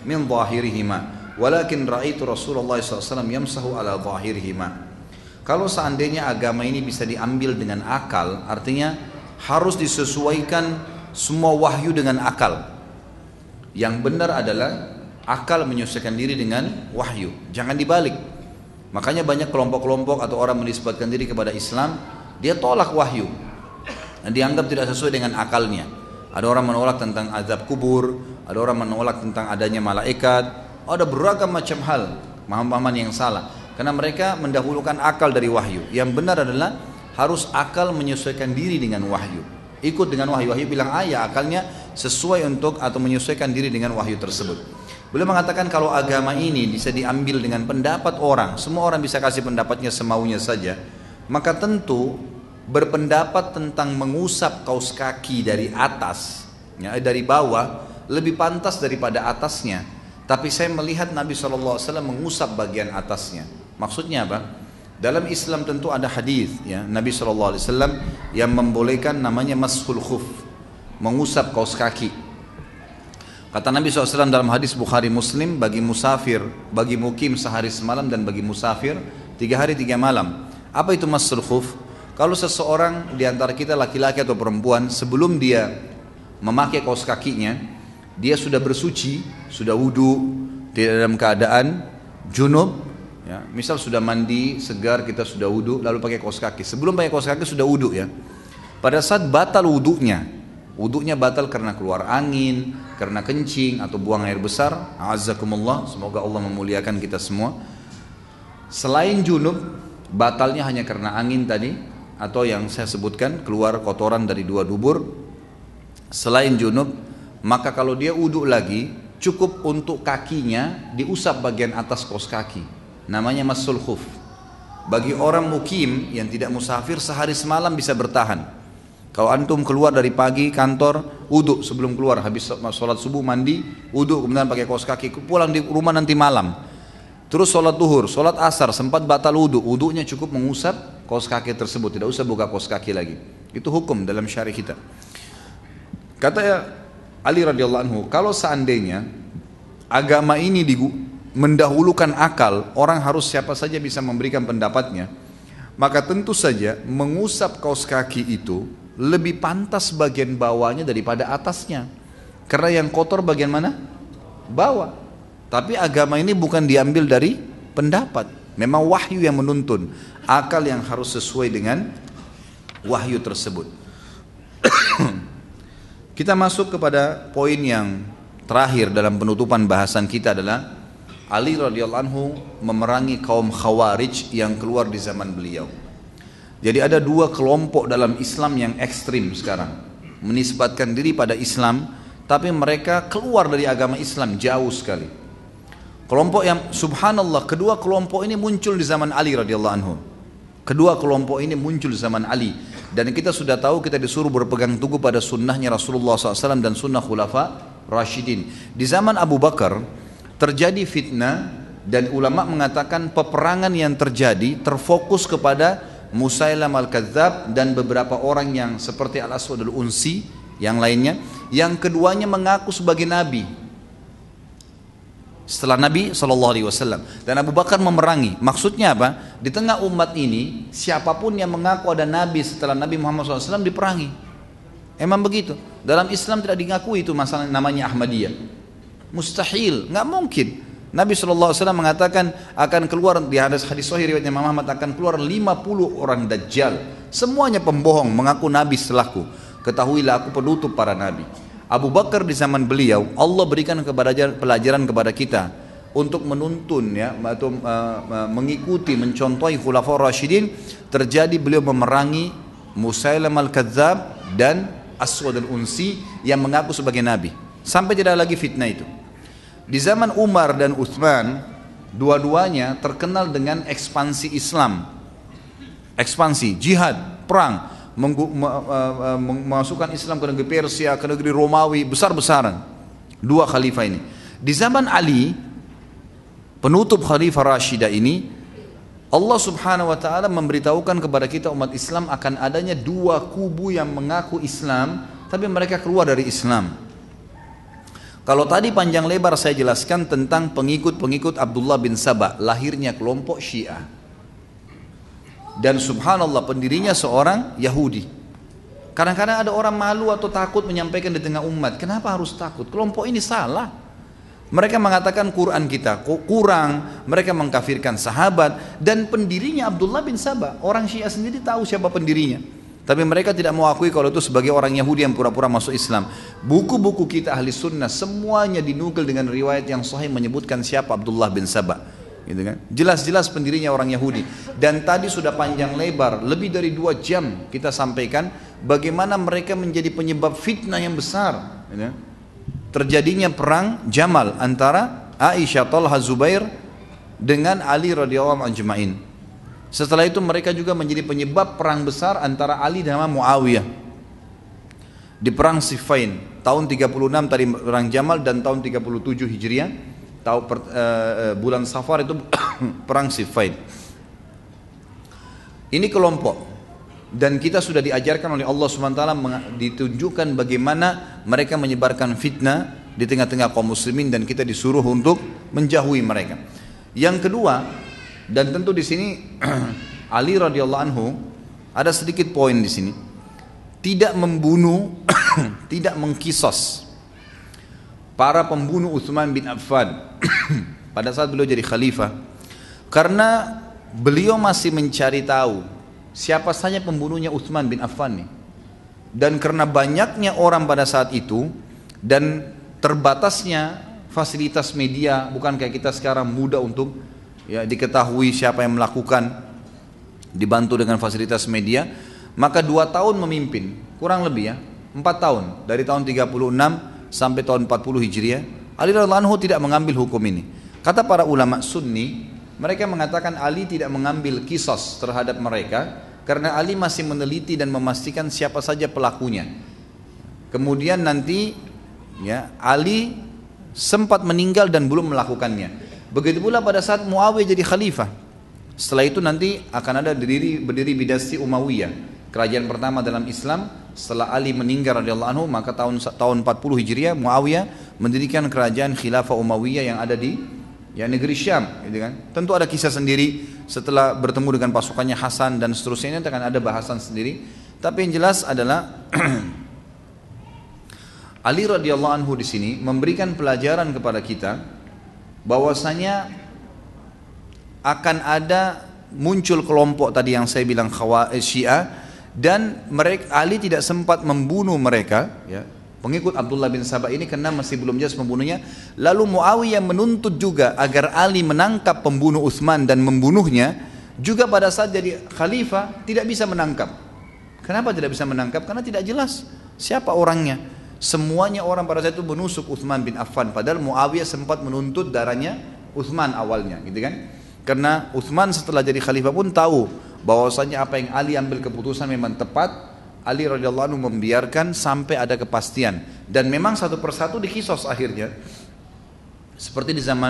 min dhahirihima, walakin ra'aitu Rasulullah SAW yamsahu ala dhahirihima. Kalau seandainya agama ini bisa diambil dengan akal, artinya harus disesuaikan semua wahyu dengan akal. Yang benar adalah akal menyesuaikan diri dengan wahyu, jangan dibalik. Makanya banyak kelompok-kelompok atau orang menisbatkan diri kepada Islam, dia tolak wahyu dan dianggap tidak sesuai dengan akalnya. Ada orang menolak tentang azab kubur, ada orang menolak tentang adanya malaikat, ada beragam macam hal, pemahaman yang salah. Karena mereka mendahulukan akal dari wahyu. Yang benar adalah harus akal menyesuaikan diri dengan wahyu. Ikut dengan wahyu. Wahyu bilang ya akalnya sesuai untuk atau menyesuaikan diri dengan wahyu tersebut. Beliau mengatakan kalau agama ini bisa diambil dengan pendapat orang, semua orang bisa kasih pendapatnya semaunya saja, maka tentu berpendapat tentang mengusap kaus kaki dari atas, ya, dari bawah lebih pantas daripada atasnya. Tapi saya melihat Nabi SAW mengusap bagian atasnya. Maksudnya apa? Dalam Islam tentu ada hadis, ya, Nabi SAW yang membolehkan namanya mashul khuf, mengusap kaus kaki. Kata Nabi SAW dalam hadis Bukhari Muslim, bagi musafir, bagi mukim sehari semalam dan bagi musafir 3 hari 3 malam. Apa itu mashul khuf? Kalau seseorang di antara kita laki-laki atau perempuan sebelum dia memakai kaos kakinya, dia sudah bersuci, sudah wudu, tidak dalam keadaan junub, ya. Misal sudah mandi segar, kita sudah wudu, lalu pakai kaos kaki. Sebelum pakai kaos kaki sudah wudu, ya. Pada saat batal wudunya batal karena keluar angin, karena kencing atau buang air besar. A'azzakumullah, semoga Allah memuliakan kita semua. Selain junub, batalnya hanya karena angin tadi, atau yang saya sebutkan keluar kotoran dari 2 dubur. Selain junub, maka kalau dia wudu lagi, cukup untuk kakinya diusap bagian atas kaos kaki, namanya mashul khuf. Bagi orang mukim yang tidak musafir sehari semalam bisa bertahan. Kalau antum keluar dari pagi kantor, wudu sebelum keluar, habis sholat subuh mandi, wudu kemudian pakai kaos kaki, pulang di rumah nanti malam. Terus sholat duhur, sholat asar, sempat batal wudu, wudunya cukup mengusap kaos kaki tersebut, tidak usah buka kaos kaki lagi. Itu hukum dalam syariat kita. Kata Ali radhiyallahu anhu, kalau seandainya agama ini mendahulukan akal, orang harus siapa saja bisa memberikan pendapatnya, maka tentu saja mengusap kaos kaki itu lebih pantas bagian bawahnya daripada atasnya. Karena yang kotor bagian mana? Bawah. Tapi agama ini bukan diambil dari pendapat, memang wahyu yang menuntun, akal yang harus sesuai dengan wahyu tersebut. Kita masuk kepada poin yang terakhir dalam penutupan bahasan kita adalah Ali radhiyallahu anhu memerangi kaum Khawarij yang keluar di zaman beliau. Jadi ada 2 kelompok dalam Islam yang ekstrim sekarang, menisbatkan diri pada Islam, tapi mereka keluar dari agama Islam jauh sekali. Kelompok yang subhanallah, kedua kelompok ini muncul di zaman Ali radhiyallahu anhu. Kedua kelompok ini muncul di zaman Ali. Dan kita sudah tahu, kita disuruh berpegang teguh pada sunnahnya Rasulullah SAW dan sunnah khulafa Rashidin. Di zaman Abu Bakar terjadi fitnah dan ulama mengatakan peperangan yang terjadi terfokus kepada Musailam al-Kadzab dan beberapa orang yang seperti Al-Aswad al-Unsi yang lainnya, yang keduanya mengaku sebagai nabi setelah Nabi SAW, dan Abu Bakar memerangi. Maksudnya apa? Di tengah umat ini siapapun yang mengaku ada Nabi setelah Nabi Muhammad SAW diperangi. Emang begitu. Dalam Islam tidak diakui itu masalah namanya Ahmadiyah. Mustahil, nggak mungkin. Nabi SAW mengatakan akan keluar di hadis sahih riwayatnya Imam Ahmad, akan keluar 50 orang dajjal, semuanya pembohong mengaku Nabi setelahku. Ketahuilah aku penutup para Nabi. Abu Bakar di zaman beliau, Allah berikan pelajaran kepada kita untuk menuntun, ya, atau mengikuti, mencontohi Khulafaur Rasyidin. Terjadi beliau memerangi Musailam al-Kadzab dan Aswad al-Unsi yang mengaku sebagai nabi, sampai tidak lagi fitnah itu. Di zaman Umar dan Utsman, dua-duanya terkenal dengan ekspansi Islam, ekspansi, jihad, perang, memasukkan Islam ke negeri Persia, ke negeri Romawi, besar-besaran. 2 khalifah ini. Di zaman Ali, penutup khalifah Rashidah ini, Allah subhanahu wa ta'ala memberitahukan kepada kita umat Islam akan adanya 2 kubu yang mengaku Islam, tapi mereka keluar dari Islam. Kalau tadi panjang lebar saya jelaskan tentang pengikut-pengikut Abdullah bin Saba, lahirnya kelompok Syiah. Dan subhanallah pendirinya seorang Yahudi. Kadang-kadang ada orang malu atau takut menyampaikan di tengah umat. Kenapa harus takut? Kelompok ini salah. Mereka mengatakan Quran kita kurang, mereka mengkafirkan sahabat, dan pendirinya Abdullah bin Saba. Orang Syiah sendiri tahu siapa pendirinya. Tapi mereka tidak mau akui kalau itu sebagai orang Yahudi yang pura-pura masuk Islam. Buku-buku kita ahli sunnah semuanya dinukil dengan riwayat yang sahih menyebutkan siapa Abdullah bin Saba, gitu kan? Jelas-jelas pendirinya orang Yahudi. Dan tadi sudah panjang lebar, lebih dari 2 jam kita sampaikan bagaimana mereka menjadi penyebab fitnah yang besar, gitu kan? Terjadinya perang Jamal antara Aisyah, Talha, Zubair dengan Ali radhiyallahu anhu ajma'in. Setelah itu mereka juga menjadi penyebab perang besar antara Ali dan Muawiyah di perang Siffin tahun 36 tadi perang Jamal, dan tahun 37 Hijriah bulan Safar itu perang Siffin. Ini kelompok, dan kita sudah diajarkan oleh Allah SWT, ditunjukkan bagaimana mereka menyebarkan fitnah di tengah-tengah kaum muslimin, dan kita disuruh untuk menjauhi mereka. Yang kedua, dan tentu di sini Ali radhiyallahu anhu ada sedikit poin di sini, tidak membunuh, tidak mengkisos para pembunuh Utsman bin Affan pada saat beliau jadi khalifah, karena beliau masih mencari tahu siapa saja pembunuhnya Utsman bin Affan nih. Dan karena banyaknya orang pada saat itu dan terbatasnya fasilitas media, bukan kayak kita sekarang mudah untuk ya diketahui siapa yang melakukan, dibantu dengan fasilitas media, maka 2 tahun memimpin, kurang lebih ya 4 tahun, dari tahun 36 sampai tahun 40 Hijriah, Ali radhiyallahu anhu tidak mengambil hukum ini. Kata para ulama Sunni, mereka mengatakan Ali tidak mengambil kisos terhadap mereka karena Ali masih meneliti dan memastikan siapa saja pelakunya. Kemudian nanti ya Ali sempat meninggal dan belum melakukannya. Begitu pula pada saat Muawiyah jadi khalifah. Setelah itu nanti akan ada berdiri dinasti Umayyah, kerajaan pertama dalam Islam setelah Ali meninggal radhiyallahu anhu. Maka tahun 40 Hijriah Muawiyah mendirikan kerajaan khilafah Umayyah yang ada di negeri Syam, gitu kan. Tentu ada kisah sendiri setelah bertemu dengan pasukannya Hasan dan seterusnya, ini akan ada bahasan sendiri. Tapi yang jelas adalah Ali radhiyallahu anhu di sini memberikan pelajaran kepada kita bahwasanya akan ada muncul kelompok tadi yang saya bilang Syiah, dan mereka Ali tidak sempat membunuh mereka ya, pengikut Abdullah bin Saba ini, karena masih belum jelas membunuhnya. Lalu Muawiyah menuntut juga agar Ali menangkap pembunuh Utsman dan membunuhnya. Juga pada saat jadi khalifah tidak bisa menangkap. Kenapa tidak bisa menangkap? Karena tidak jelas siapa orangnya. Semuanya orang pada saat itu menusuk Utsman bin Affan, padahal Muawiyah sempat menuntut darahnya Utsman awalnya, gitu kan. Karena Utsman setelah jadi khalifah pun tahu bahwasanya apa yang Ali ambil keputusan memang tepat. Ali radhiyallahu anhu membiarkan sampai ada kepastian, dan memang satu persatu dikisos akhirnya. Seperti di zaman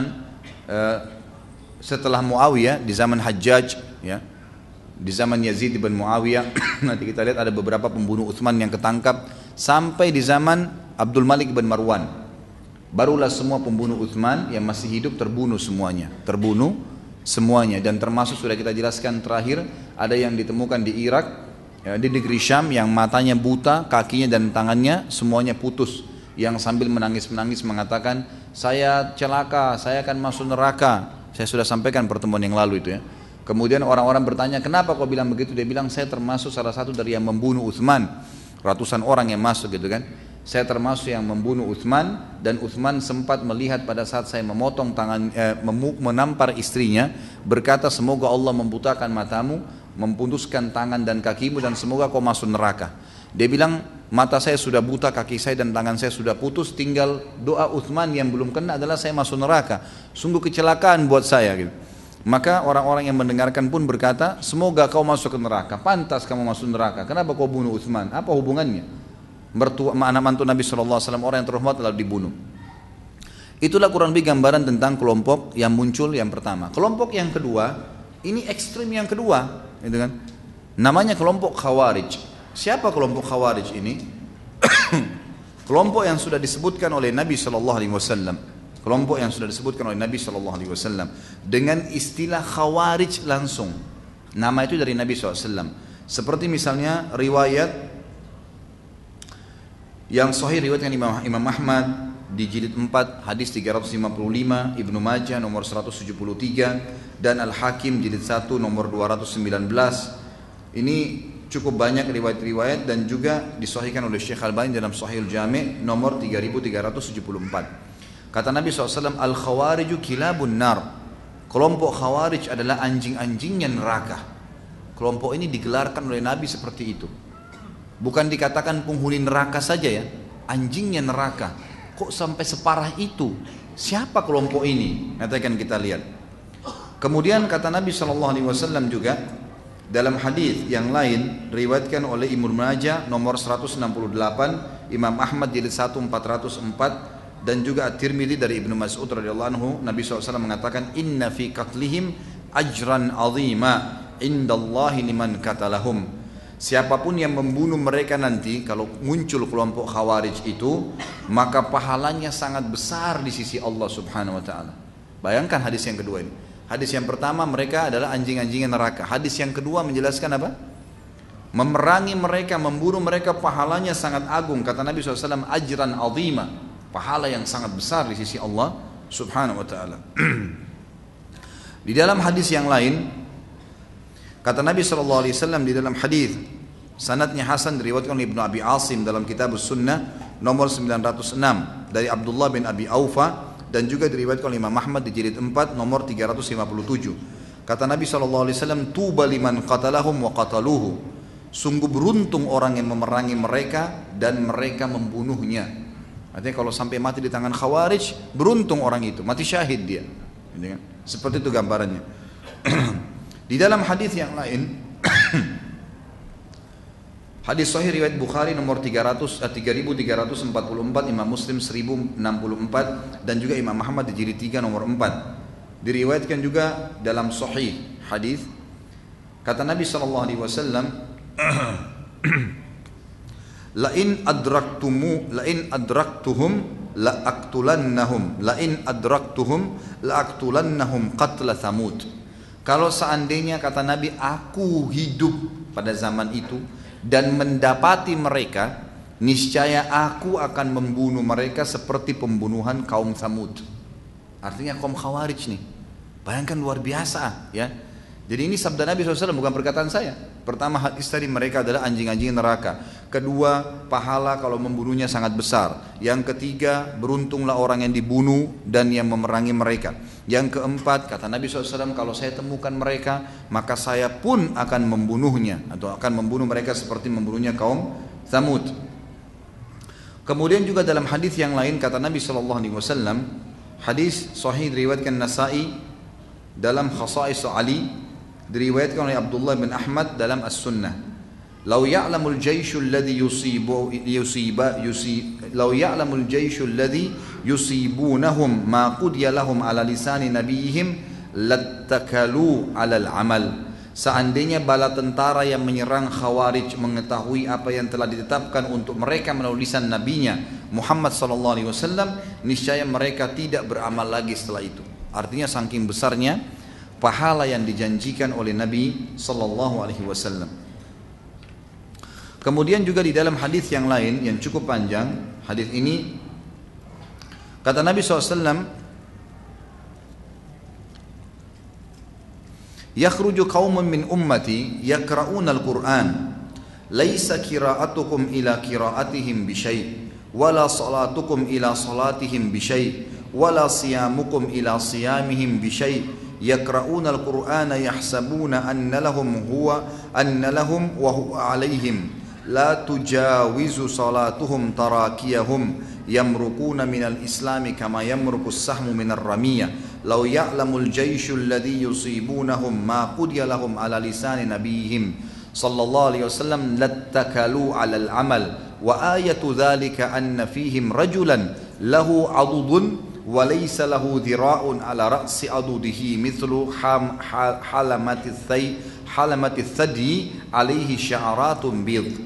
setelah Muawiyah, di zaman Hajjaj ya, di zaman Yazid bin Muawiyah nanti kita lihat ada beberapa pembunuh Utsman yang ketangkap, sampai di zaman Abdul Malik bin Marwan barulah semua pembunuh Utsman yang masih hidup terbunuh semuanya. Dan termasuk sudah kita jelaskan terakhir, ada yang ditemukan di Irak ya, di negeri Syam, yang matanya buta, kakinya dan tangannya semuanya putus, yang sambil menangis-menangis mengatakan, saya celaka, saya akan masuk neraka. Saya sudah sampaikan pertemuan yang lalu itu ya. Kemudian orang-orang bertanya, kenapa kau bilang begitu? Dia bilang, saya termasuk salah satu dari yang membunuh Utsman. Ratusan orang yang masuk gitu kan. Saya termasuk yang membunuh Utsman, dan Utsman sempat melihat pada saat saya memotong tangan, menampar istrinya, berkata, semoga Allah membutakan matamu, memutuskan tangan dan kakimu, dan semoga kau masuk neraka. Dia bilang, mata saya sudah buta, kaki saya dan tangan saya sudah putus, tinggal doa Utsman yang belum kena adalah saya masuk neraka. Sungguh kecelakaan buat saya gitu. Maka orang-orang yang mendengarkan pun berkata, semoga kau masuk ke neraka, pantas kamu masuk neraka, kenapa kau bunuh Utsman? Apa hubungannya? Anak mantu Nabi SAW, orang yang terhormat lalu dibunuh. Itulah kurang lebih gambaran tentang kelompok yang muncul yang pertama. Kelompok yang kedua, ini ekstrim yang kedua, gitu kan? Namanya kelompok Khawarij. Siapa kelompok Khawarij ini? Kelompok yang sudah disebutkan oleh Nabi SAW, kelompok yang sudah disebutkan oleh Nabi SAW dengan istilah khawarij langsung. Nama itu dari Nabi SAW. Seperti misalnya riwayat yang sahih riwayatkan Imam Ahmad di jilid 4 hadis 355, Ibnu Majah nomor 173 dan Al-Hakim jilid 1 nomor 219. Ini cukup banyak riwayat-riwayat dan juga disahihkan oleh Syekh Albani dalam Sahihul Jami' nomor 3374. Kata Nabi SAW, Al-Khawariju kilabun nar. Kelompok Khawarij adalah anjing-anjingnya neraka. Kelompok ini digelarkan oleh Nabi seperti itu. Bukan dikatakan penghuni neraka saja ya, anjingnya neraka. Kok sampai separah itu? Siapa kelompok ini? Nanti akan kita lihat. Kemudian kata Nabi SAW juga dalam hadis yang lain riwayatkan oleh Ibnu Majah nomor 168, Imam Ahmad jilid 1 404 dan juga At-Tirmidzi dari Ibnu Mas'ud radhiyallahu anhu, Nabi SAW mengatakan inna fi qatlihim ajran azima indallahi liman qatalahum. Siapapun yang membunuh mereka nanti, kalau muncul kelompok Khawarij itu, maka pahalanya sangat besar di sisi Allah Subhanahu wa taala. Bayangkan hadis yang kedua ini. Hadis yang pertama mereka adalah anjing-anjingnya neraka. Hadis yang kedua menjelaskan apa? Memerangi mereka, membunuh mereka pahalanya sangat agung. Kata Nabi SAW, ajran azima, pahala yang sangat besar di sisi Allah Subhanahu wa taala. Di dalam hadis yang lain kata Nabi SAW di dalam hadis sanadnya hasan diriwayatkan oleh Ibnu Abi Asim dalam Kitab Sunnah nomor 906 dari Abdullah bin Abi Aufa dan juga diriwayatkan oleh Imam Ahmad di jilid 4 nomor 357. Kata Nabi SAW, tuba liman qatalahum wa qataluhu. Sungguh beruntung orang yang memerangi mereka dan mereka membunuhnya. Artinya kalau sampai mati di tangan Khawarij, beruntung orang itu, mati syahid dia. Seperti itu gambarannya. Di dalam hadis yang lain, hadis sahih riwayat Bukhari nomor 3344, Imam Muslim 1064 dan juga Imam Ahmad di jilid 3 nomor 4. Diriwayatkan juga dalam sahih hadis kata Nabi SAW, la in adraktuhum la aqtulannahum qatla Thamud. Kalau seandainya kata Nabi aku hidup pada zaman itu dan mendapati mereka, niscaya aku akan membunuh mereka seperti pembunuhan kaum Thamud. Artinya kaum Khawarij nih. Bayangkan luar biasa ya. Jadi ini sabda Nabi SAW, bukan perkataan saya. Pertama hadis tadi mereka adalah anjing-anjing neraka. Kedua, pahala kalau membunuhnya sangat besar. Yang ketiga, beruntunglah orang yang dibunuh dan yang memerangi mereka. Yang keempat, kata Nabi SAW, kalau saya temukan mereka, maka saya pun akan membunuhnya atau akan membunuh mereka seperti membunuhnya kaum Thamud. Kemudian juga dalam hadis yang lain kata Nabi SAW, hadis sahih diriwayatkan Nasa'i dalam Khasa'is Ali, diriwayatkan oleh Abdullah bin Ahmad dalam As-Sunnah. Lau ya'lamul jayshu alladhi yusibunahum ma qudiya lahum ala lisani nabiyihim lattakalu alal amal. Seandainya bala tentara yang menyerang Khawarij mengetahui apa yang telah ditetapkan untuk mereka melalui lisan nabinya Muhammad SAW, niscaya mereka tidak beramal lagi setelah itu. Artinya saking besarnya pahala yang dijanjikan oleh Nabi SAW. Kemudian juga di dalam hadis yang lain yang cukup panjang, hadis ini kata Nabi SAW, yakhruju qaumun min ummati yaqra'una al-Qur'an laisa qira'atukum ila qira'atihim bisyai' wala salatukum ila salatihim bisyai' wala siyamukum ila siyamihim bisyai' yaqra'una al-Qur'ana yahsabuna anna lahum wa huwa 'alaihim la tujawizu salatuhum tarakiyahum yamruquna minal islami kama yamruqu as-sahmu minar ramiyah law ya'lamul jayshu alladhi yusibunahum ma qudiya lahum 'ala lisani nabiyihim sallallahu alaihi wasallam lattakalu 'alal 'amal wa ayatu dhalika anna fihim rajulan lahu 'adudun wa laysa lahu dhira'un 'ala ra'si 'adudihi mithlu halamati thadi 'alaihi sya'ratun bid.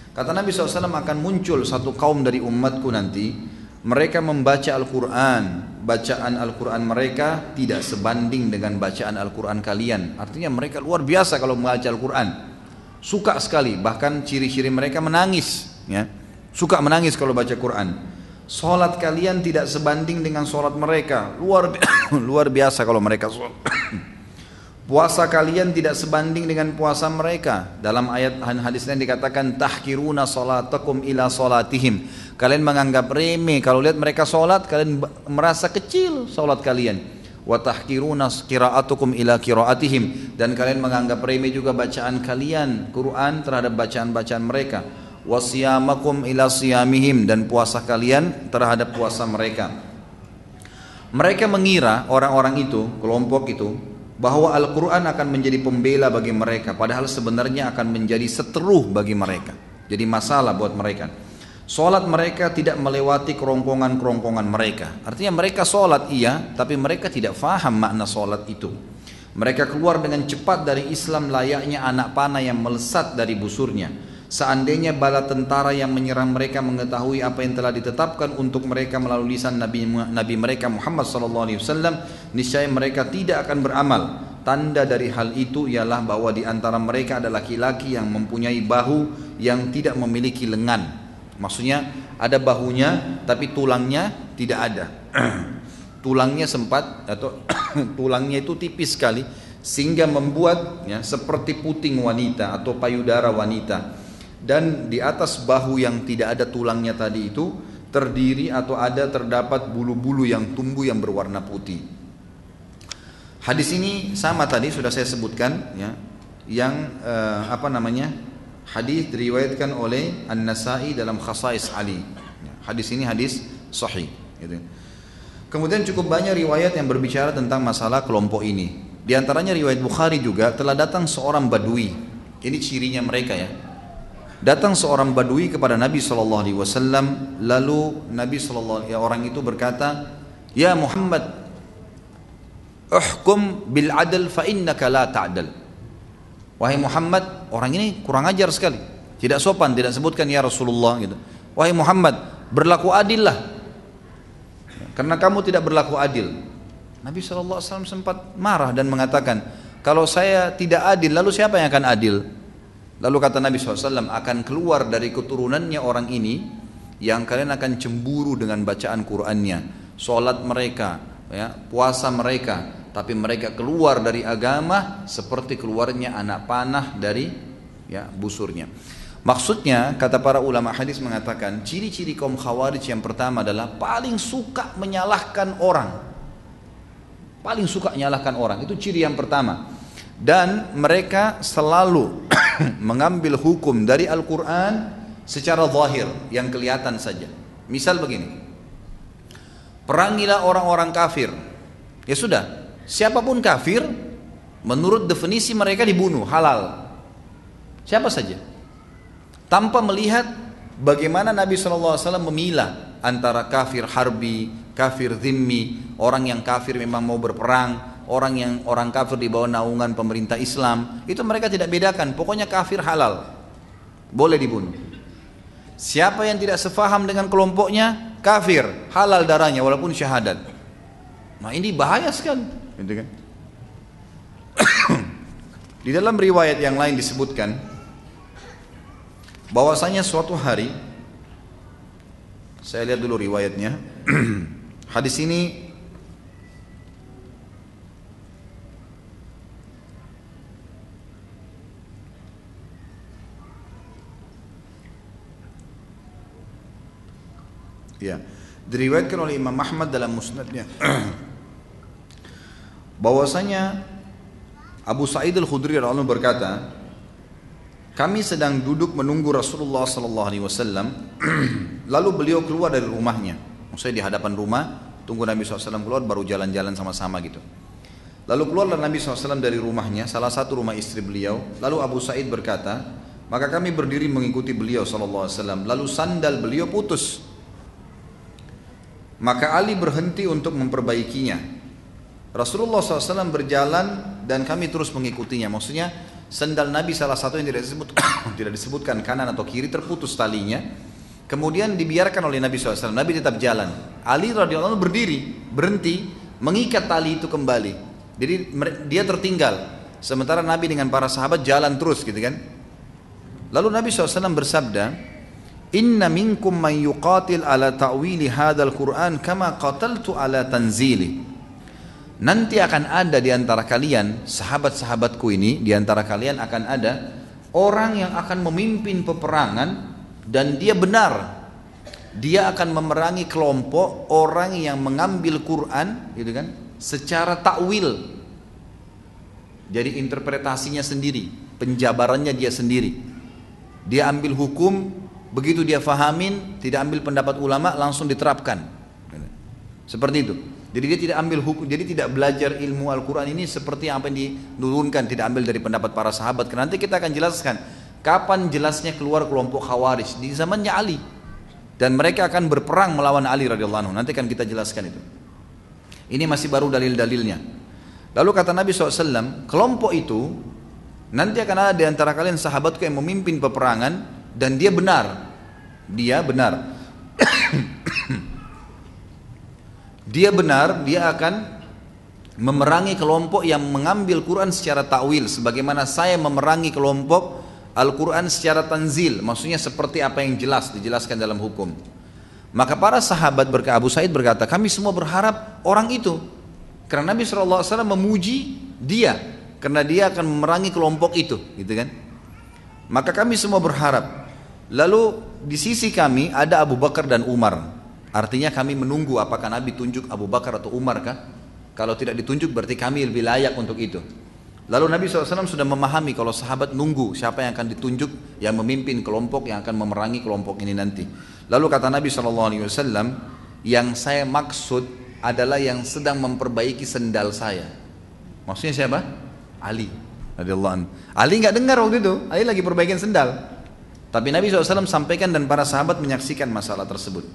Kata Nabi SAW, akan muncul satu kaum dari umatku nanti, mereka membaca Al-Quran, bacaan Al-Quran mereka tidak sebanding dengan bacaan Al-Quran kalian. Artinya mereka luar biasa kalau membaca Al-Quran, suka sekali, bahkan ciri-ciri mereka menangis, ya. Suka menangis kalau baca Quran. Sholat kalian tidak sebanding dengan sholat mereka, luar biasa kalau mereka sholat. Puasa kalian tidak sebanding dengan puasa mereka. Dalam ayat hadis lain dikatakan tahkiruna salatakum ila salatihim. Kalian menganggap remeh kalau lihat mereka sholat, kalian merasa kecil sholat kalian. Wa tahkiruna qira'atukum ila qira'atihim, dan kalian menganggap remeh juga bacaan kalian Quran terhadap bacaan-bacaan mereka. Wa siyamakum ila siyamihim, dan puasa kalian terhadap puasa mereka. Mereka mengira, orang-orang itu, kelompok itu, bahwa Al-Quran akan menjadi pembela bagi mereka, padahal sebenarnya akan menjadi seteruh bagi mereka. Jadi masalah buat mereka. Solat mereka tidak melewati kerongkongan-kerongkongan mereka. Artinya mereka solat iya, tapi mereka tidak faham makna solat itu. Mereka keluar dengan cepat dari Islam layaknya anak panah yang melesat dari busurnya. Seandainya bala tentara yang menyerang mereka mengetahui apa yang telah ditetapkan untuk mereka melalui lisan Nabi mereka Muhammad SAW, niscaya mereka tidak akan beramal. Tanda dari hal itu ialah bahwa di antara mereka ada laki-laki yang mempunyai bahu yang tidak memiliki lengan. Maksudnya ada bahunya tapi tulangnya tidak ada. Tulangnya sempat atau tulangnya itu tipis sekali sehingga membuat ya, seperti puting wanita atau payudara wanita. Dan di atas bahu yang tidak ada tulangnya tadi itu terdiri atau terdapat bulu-bulu yang tumbuh yang berwarna putih. Hadis ini sama tadi sudah saya sebutkan ya, yang hadis diriwayatkan oleh An-Nasai dalam Khasais Ali. Hadis ini hadis sahih gitu. Kemudian cukup banyak riwayat yang berbicara tentang masalah kelompok ini. Di antaranya riwayat Bukhari juga, telah datang seorang badui. Ini cirinya mereka ya. Datang seorang badui kepada Nabi SAW, lalu Nabi SAW, ya, orang itu berkata, "Ya Muhammad, uhkum bil adl fa innaka la ta'dal." Wahai Muhammad, orang ini kurang ajar sekali, tidak sopan, tidak sebutkan ya Rasulullah gitu. Wahai Muhammad, berlaku adillah, karena kamu tidak berlaku adil. Nabi SAW sempat marah dan mengatakan, kalau saya tidak adil, lalu siapa yang akan adil? Lalu kata Nabi SAW, akan keluar dari keturunannya orang ini yang kalian akan cemburu dengan bacaan Qur'annya, sholat mereka, ya, puasa mereka, tapi mereka keluar dari agama seperti keluarnya anak panah dari ya, busurnya. Maksudnya kata para ulama hadis mengatakan ciri-ciri kaum Khawarij yang pertama adalah paling suka menyalahkan orang. Paling suka menyalahkan orang, itu ciri yang pertama. Dan mereka selalu mengambil hukum dari Al-Quran secara zahir, yang kelihatan saja. Misal begini, perangilah orang-orang kafir. Ya sudah, siapapun kafir, menurut definisi mereka dibunuh, halal. Siapa saja. Tanpa melihat bagaimana Nabi SAW memilah antara kafir harbi, kafir zimmi, orang yang kafir memang mau berperang, orang kafir di bawah naungan pemerintah Islam, itu mereka tidak bedakan, pokoknya kafir halal, boleh dibunuh. Siapa yang tidak sefaham dengan kelompoknya, kafir, halal darahnya walaupun syahadat. Nah ini bahaya sekali, gitu kan? Di dalam riwayat yang lain disebutkan bahwasanya suatu hari, saya lihat dulu riwayatnya. Hadis ini ya, diriwayatkan oleh Imam Ahmad dalam musnadnya bahwasanya Abu Sa'id Al-Khudri radhiyallahu anhu berkata, kami sedang duduk menunggu Rasulullah SAW, lalu beliau keluar dari rumahnya, maksudnya di hadapan rumah, tunggu Nabi SAW keluar baru jalan-jalan sama-sama gitu. Lalu keluarlah Nabi SAW dari rumahnya, salah satu rumah istri beliau. Lalu Abu Sa'id berkata, maka kami berdiri mengikuti beliau SAW, lalu sandal beliau putus. Maka Ali berhenti untuk memperbaikinya. Rasulullah SAW berjalan dan kami terus mengikutinya. Maksudnya sendal Nabi salah satu yang tidak disebutkan kanan atau kiri terputus talinya. Kemudian dibiarkan oleh Nabi SAW. Nabi tetap jalan. Ali radhiyallahu anhu berhenti, mengikat tali itu kembali. Jadi dia tertinggal. Sementara Nabi dengan para sahabat jalan terus gitu kan. Lalu Nabi SAW bersabda, Inna minkum man yuqatil ala ta'wili hadzal Qur'an kama qataltu ala tanzili. Nanti akan ada di antara kalian, sahabat-sahabatku ini, di antara kalian akan ada orang yang akan memimpin peperangan dan dia benar. Dia akan memerangi kelompok orang yang mengambil Quran, gitu kan, secara takwil. Jadi interpretasinya sendiri, penjabarannya dia sendiri. Dia ambil hukum, begitu dia fahamin, tidak ambil pendapat ulama, langsung diterapkan. Seperti itu. Jadi dia tidak ambil hukum, jadi tidak belajar ilmu Al-Quran ini seperti apa yang diturunkan, tidak ambil dari pendapat para sahabat. Karena nanti kita akan jelaskan kapan jelasnya keluar kelompok Khawarij di zamannya Ali, dan mereka akan berperang melawan Ali radhiyallahu anhu. Nanti akan kita jelaskan itu. Ini masih baru dalil-dalilnya. Lalu kata Nabi SAW, kelompok itu nanti akan ada di antara kalian sahabatku yang memimpin peperangan dan dia benar. Dia benar, dia akan memerangi kelompok yang mengambil Quran secara takwil, sebagaimana saya memerangi kelompok Al-Quran secara tanzil, maksudnya seperti apa yang dijelaskan dalam hukum. Maka para sahabat Abu Sa'id berkata, kami semua berharap orang itu, karena Nabi SAW memuji dia, karena dia akan memerangi kelompok itu, gitu kan? Maka kami semua berharap. Lalu di sisi kami ada Abu Bakar dan Umar. Artinya kami menunggu apakah Nabi tunjuk Abu Bakar atau Umar kah? Kalau tidak ditunjuk berarti kami lebih layak untuk itu. Lalu Nabi SAW sudah memahami kalau sahabat nunggu siapa yang akan ditunjuk yang memimpin kelompok yang akan memerangi kelompok ini nanti. Lalu kata Nabi SAW, yang saya maksud adalah yang sedang memperbaiki sendal saya. Maksudnya siapa? Ali radhiyallahu anhu. Ali nggak dengar waktu itu, Ali lagi perbaikin sendal. Tapi Nabi SAW sampaikan dan para sahabat menyaksikan masalah tersebut.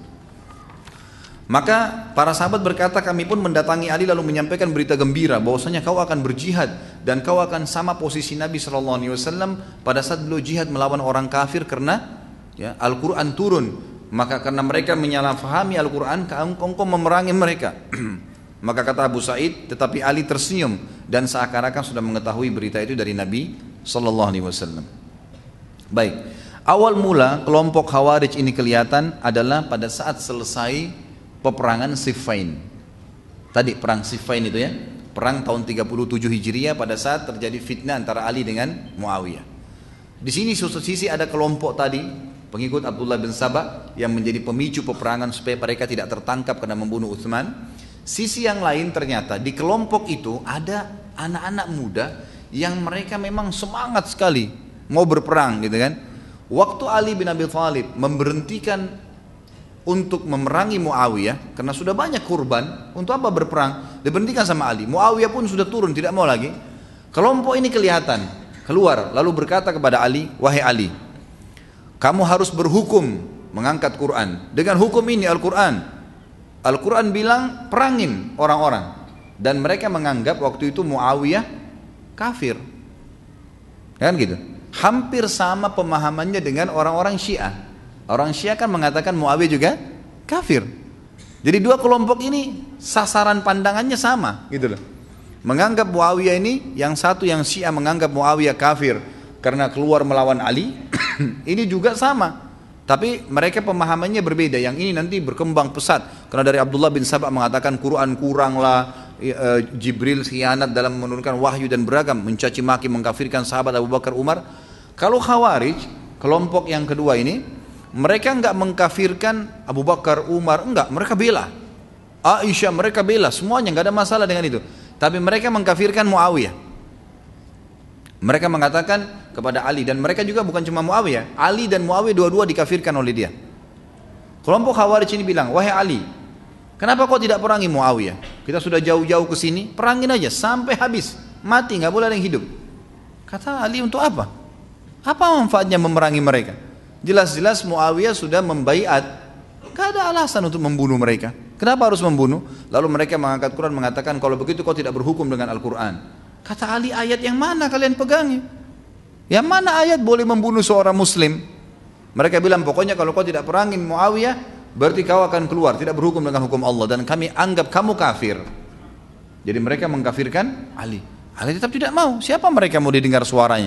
Maka para sahabat berkata, kami pun mendatangi Ali lalu menyampaikan berita gembira bahwasanya kau akan berjihad dan kau akan sama posisi Nabi SAW pada saat beliau jihad melawan orang kafir karena ya, Al-Quran turun. Maka karena mereka menyalahfahami Al-Quran, engkau memerangi mereka. Maka kata Abu Sa'id, tetapi Ali tersenyum dan seakan-akan sudah mengetahui berita itu dari Nabi SAW. Baik, awal mula kelompok Khawarij ini kelihatan adalah pada saat selesai peperangan Siffin. Tadi perang Siffin itu ya, perang tahun 37 Hijriah pada saat terjadi fitnah antara Ali dengan Muawiyah. Di sini suatu sisi ada kelompok tadi pengikut Abdullah bin Sabah yang menjadi pemicu peperangan supaya mereka tidak tertangkap karena membunuh Utsman. Sisi yang lain ternyata di kelompok itu ada anak-anak muda yang mereka memang semangat sekali mau berperang gitu kan. Waktu Ali bin Abi Thalib memberhentikan untuk memerangi Muawiyah karena sudah banyak kurban, untuk apa berperang? Diberhentikan sama Ali. Muawiyah pun sudah turun, tidak mau lagi. Kelompok ini kelihatan keluar lalu berkata kepada Ali, wahai Ali, kamu harus berhukum mengangkat Quran dengan hukum ini Al-Quran. Al-Quran bilang perangin orang-orang, dan mereka menganggap waktu itu Muawiyah kafir, kan gitu. Hampir sama pemahamannya dengan orang-orang Syiah. Orang Syiah kan mengatakan Muawiyah juga kafir. Jadi dua kelompok ini sasaran pandangannya sama gitu loh. Menganggap Muawiyah ini, yang satu yang Syiah menganggap Muawiyah kafir karena keluar melawan Ali. Ini juga sama. Tapi mereka pemahamannya berbeda. Yang ini nanti berkembang pesat karena dari Abdullah bin Sabah mengatakan Quran kurang lah, Jibril khianat dalam menurunkan wahyu dan beragam, mencaci maki mengkafirkan sahabat Abu Bakar Umar. Kalau Khawarij, kelompok yang kedua ini, mereka enggak mengkafirkan Abu Bakar, Umar, enggak, mereka bela Aisyah, mereka bela semuanya, enggak ada masalah dengan itu. Tapi mereka mengkafirkan Muawiyah. Mereka mengatakan kepada Ali, dan mereka juga bukan cuma Muawiyah, Ali dan Muawiyah dua-dua dikafirkan oleh dia. Kelompok Khawarij ini bilang, wahai Ali, kenapa kau tidak perangi Muawiyah? Kita sudah jauh-jauh ke sini, perangin aja sampai habis, mati, enggak boleh ada yang hidup. Kata Ali, untuk apa? Apa manfaatnya memerangi mereka? Jelas-jelas Muawiyah sudah membaiat, gak ada alasan untuk membunuh mereka. Kenapa harus membunuh? Lalu mereka mengangkat Quran mengatakan, kalau begitu kau tidak berhukum dengan Al-Quran. Kata Ali, ayat yang mana kalian pegangi? Yang mana ayat boleh membunuh seorang muslim? Mereka bilang pokoknya kalau kau tidak perangin Muawiyah, berarti kau akan keluar, tidak berhukum dengan hukum Allah, dan kami anggap kamu kafir. Jadi mereka mengkafirkan Ali. Ali tetap tidak mau. Siapa mereka mau didengar suaranya?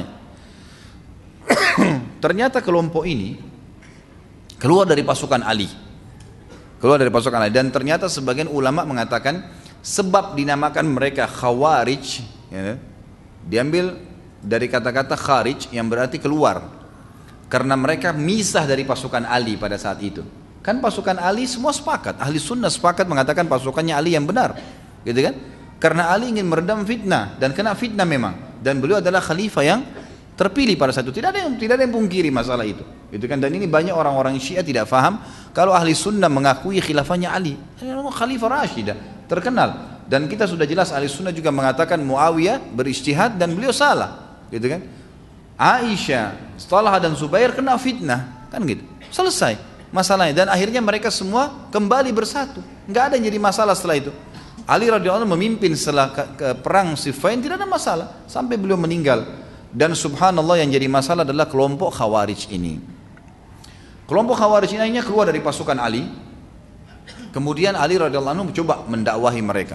Ternyata kelompok ini keluar dari pasukan Ali. Keluar dari pasukan Ali. Dan ternyata sebagian ulama mengatakan sebab dinamakan mereka Khawarij, ya, diambil dari kata-kata kharij yang berarti keluar, karena mereka misah dari pasukan Ali pada saat itu. Kan pasukan Ali semua sepakat, ahli sunnah sepakat mengatakan pasukannya Ali yang benar, gitu kan? Karena Ali ingin meredam fitnah dan kena fitnah memang, dan beliau adalah khalifah yang terpilih pada saat itu. Tidak ada yang pungkiri masalah itu, gitu kan? Dan ini banyak orang-orang Syiah tidak faham kalau ahli sunnah mengakui khilafahnya Ali, khalifah Rashidah terkenal. Dan kita sudah jelas ahli sunnah juga mengatakan Muawiyah berijtihad dan beliau salah, gitu kan? Aisyah, Talha dan Zubair kena fitnah, kan gitu. Selesai masalahnya, dan akhirnya mereka semua kembali bersatu. Nggak ada yang jadi masalah setelah itu. Ali radhiyallahu anhu memimpin setelah ke perang Siffin, tidak ada masalah sampai beliau meninggal. Dan subhanallah yang jadi masalah adalah kelompok Khawarij ini. Kelompok Khawarij ini akhirnya keluar dari pasukan Ali. Kemudian Ali radhiyallahu anhu mencoba mendakwahi mereka.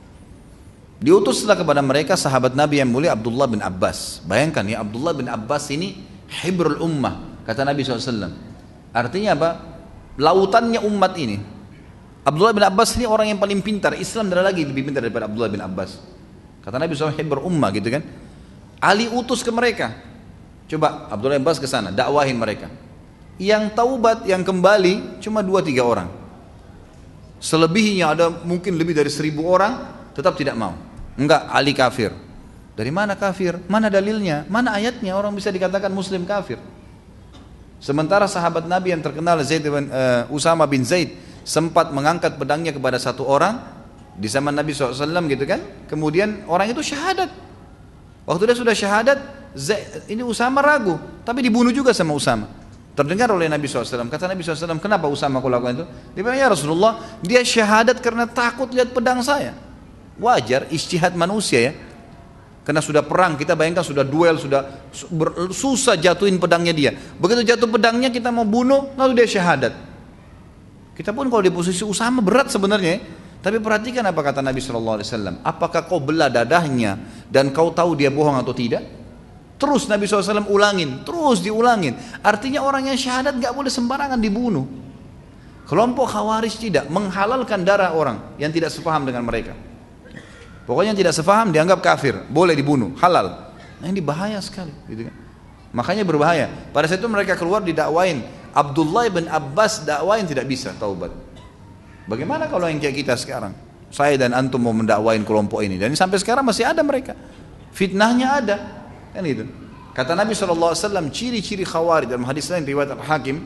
Diutuslah kepada mereka sahabat Nabi yang mulia Abdullah bin Abbas. Bayangkan ya, Abdullah bin Abbas ini hibrul ummah, kata Nabi SAW. Artinya apa? Lautannya umat ini. Abdullah bin Abbas ini orang yang paling pintar. Islam tidak lagi lebih pintar daripada Abdullah bin Abbas. Kata Nabi SAW, hibrul ummah, gitu kan. Ali utus ke mereka. Coba Abdullah bin Abbas ke sana, dakwahin mereka. Yang taubat, yang kembali cuma 2-3 orang. Selebihnya ada mungkin lebih dari 1000 orang tetap tidak mau. Enggak, Ali kafir. Dari mana kafir? Mana dalilnya? Mana ayatnya orang bisa dikatakan muslim kafir? Sementara sahabat Nabi yang terkenal Usama bin Zaid sempat mengangkat pedangnya kepada satu orang di zaman Nabi SAW, gitu kan. Kemudian orang itu syahadat. Waktu dia sudah syahadat, ini Usama ragu, tapi dibunuh juga sama Usama. Terdengar oleh Nabi SAW. Kata Nabi SAW, kenapa Usama kau lakukan itu? Dia bilang, ya Rasulullah, dia syahadat karena takut lihat pedang saya. Wajar, ijtihad manusia ya. Karena sudah perang, kita bayangkan sudah duel, sudah susah jatuhin pedangnya dia. Begitu jatuh pedangnya kita mau bunuh, lalu dia syahadat. Kita pun kalau di posisi Usama berat sebenarnya. Tapi perhatikan apa kata Nabi SAW. Apakah kau belah dadahnya dan kau tahu dia bohong atau tidak? Terus Nabi SAW ulangin, terus diulangin. Artinya orang yang syahadat gak boleh sembarangan dibunuh. Kelompok Khawarij tidak, menghalalkan darah orang yang tidak sepaham dengan mereka. Pokoknya yang tidak sepaham dianggap kafir, boleh dibunuh, halal. Nah ini bahaya sekali, gitu kan? Makanya berbahaya. Pada saat itu mereka keluar didakwain. Abdullah bin Abbas dakwain tidak bisa taubat. Bagaimana kalau yang kayak kita sekarang? Saya dan antum mau mendakwain kelompok ini, dan sampai sekarang masih ada mereka. Fitnahnya ada, kan itu. Kata Nabi SAW, ciri-ciri Khawarij dalam hadis lain riwayat Al-Hakim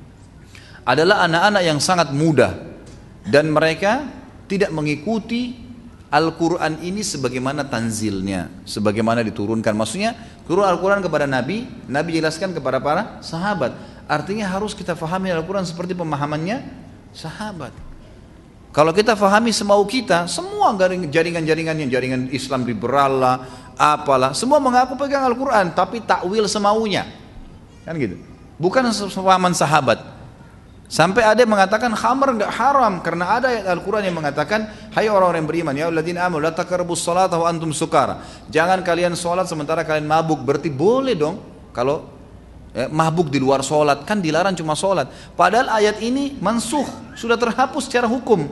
adalah anak-anak yang sangat muda dan mereka tidak mengikuti Al-Quran ini sebagaimana tanzilnya, sebagaimana diturunkan. Maksudnya turun Al-Quran kepada Nabi, Nabi jelaskan kepada para sahabat. Artinya harus kita fahami Al-Quran seperti pemahamannya sahabat. Kalau kita fahami semau kita, semua jaringan-jaringan yang jaringan Islam liberal lah, apalah, semua mengaku pegang Al-Quran, tapi takwil semaunya, kan gitu. Bukan pemahaman sahabat. Sampai ada yang mengatakan khamr enggak haram karena ada ayat Al-Quran yang mengatakan, hai orang-orang yang beriman, ya alladzina amanu la taqrabus salata wa antum sukara. Jangan kalian sholat sementara kalian mabuk. Berarti boleh dong kalau mabuk di luar sholat, kan dilarang cuma sholat. Padahal ayat ini mansukh, sudah terhapus secara hukum.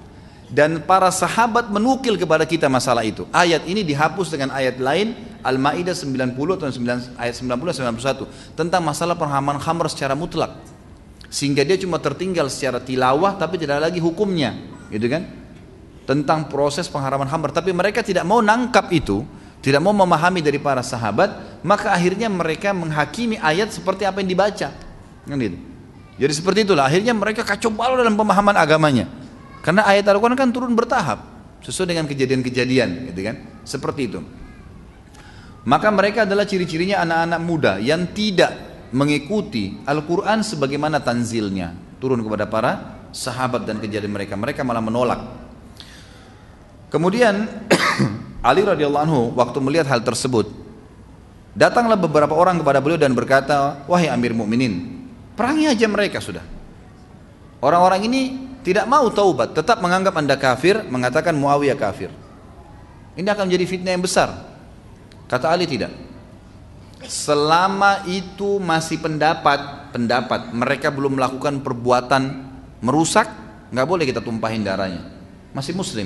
Dan para sahabat menukil kepada kita masalah itu. Ayat ini dihapus dengan ayat lain, Al-Maidah 90 atau ayat 90-91 tentang masalah penghaman khamr secara mutlak. Sehingga dia cuma tertinggal secara tilawah tapi tidak lagi hukumnya, gitu kan? Tentang proses pengharaman khamr. Tapi mereka tidak mau nangkap itu, tidak mau memahami dari para sahabat, maka akhirnya mereka menghakimi ayat seperti apa yang dibaca, kan gitu. Jadi seperti itulah akhirnya mereka kacau balau dalam pemahaman agamanya. Karena ayat Al-Quran kan turun bertahap sesuai dengan kejadian-kejadian, gitu kan? Seperti itu. Maka mereka adalah ciri-cirinya anak-anak muda yang tidak mengikuti Al-Quran sebagaimana tanzilnya turun kepada para sahabat dan kejadian mereka. Mereka malah menolak. Kemudian Ali radhiyallahu anhu waktu melihat hal tersebut, Datanglah beberapa orang kepada beliau dan berkata, wahai Amir Mukminin, perangi aja mereka sudah. Orang-orang ini tidak mau taubat, tetap menganggap Anda kafir, mengatakan Muawiyah kafir. Ini akan menjadi fitnah yang besar. Kata Ali, tidak. Selama itu masih pendapat mereka belum melakukan perbuatan merusak, nggak boleh kita tumpahin darahnya. Masih muslim.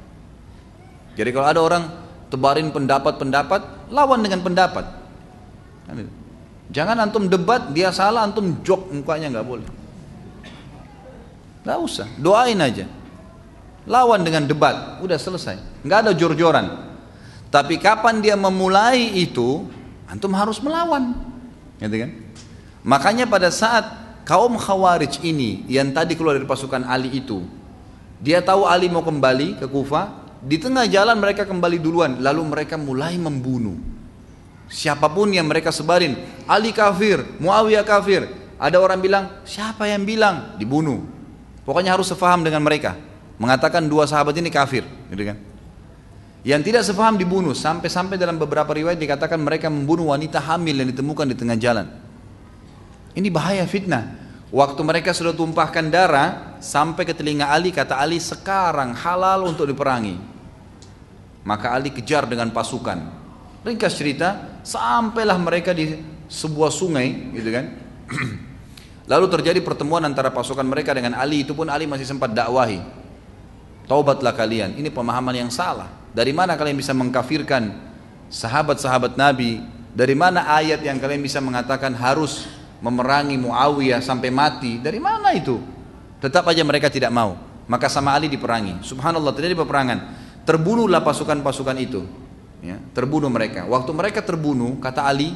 Jadi kalau ada orang tebarin pendapat, lawan dengan pendapat. Jangan antum debat, dia salah, antum jok mukanya, nggak boleh. Nggak usah, doain aja. Lawan dengan debat, udah selesai. Nggak ada jor-joran. Tapi kapan dia memulai itu, antum harus melawan, gitu kan? Makanya pada saat kaum Khawarij ini yang tadi keluar dari pasukan Ali itu, dia tahu Ali mau kembali ke Kufah, di tengah jalan mereka kembali duluan, lalu mereka mulai membunuh siapapun yang mereka sebarin. Ali kafir, Muawiyah kafir. Ada orang bilang, siapa yang bilang? Dibunuh. Pokoknya harus sefaham dengan mereka, mengatakan dua sahabat ini kafir, gitu kan? Yang tidak sefaham dibunuh, sampai dalam beberapa riwayat dikatakan mereka membunuh wanita hamil yang ditemukan di tengah jalan. Ini bahaya fitnah. Waktu mereka sudah tumpahkan darah sampai ke telinga Ali, kata Ali, sekarang halal untuk diperangi. Maka Ali kejar dengan pasukan. Ringkas cerita, sampailah mereka di sebuah sungai, gitu kan? Lalu terjadi pertemuan antara pasukan mereka dengan Ali. Itu pun Ali masih sempat dakwahi, taubatlah kalian, ini pemahaman yang salah. Dari mana kalian bisa mengkafirkan sahabat-sahabat Nabi? Dari mana ayat yang kalian bisa mengatakan harus memerangi Muawiyah sampai mati? Dari mana itu? Tetap aja mereka tidak mau. Maka sama Ali diperangi. Subhanallah, terjadi peperangan. Terbunuhlah pasukan-pasukan itu, ya, terbunuh mereka. Waktu mereka terbunuh, kata Ali,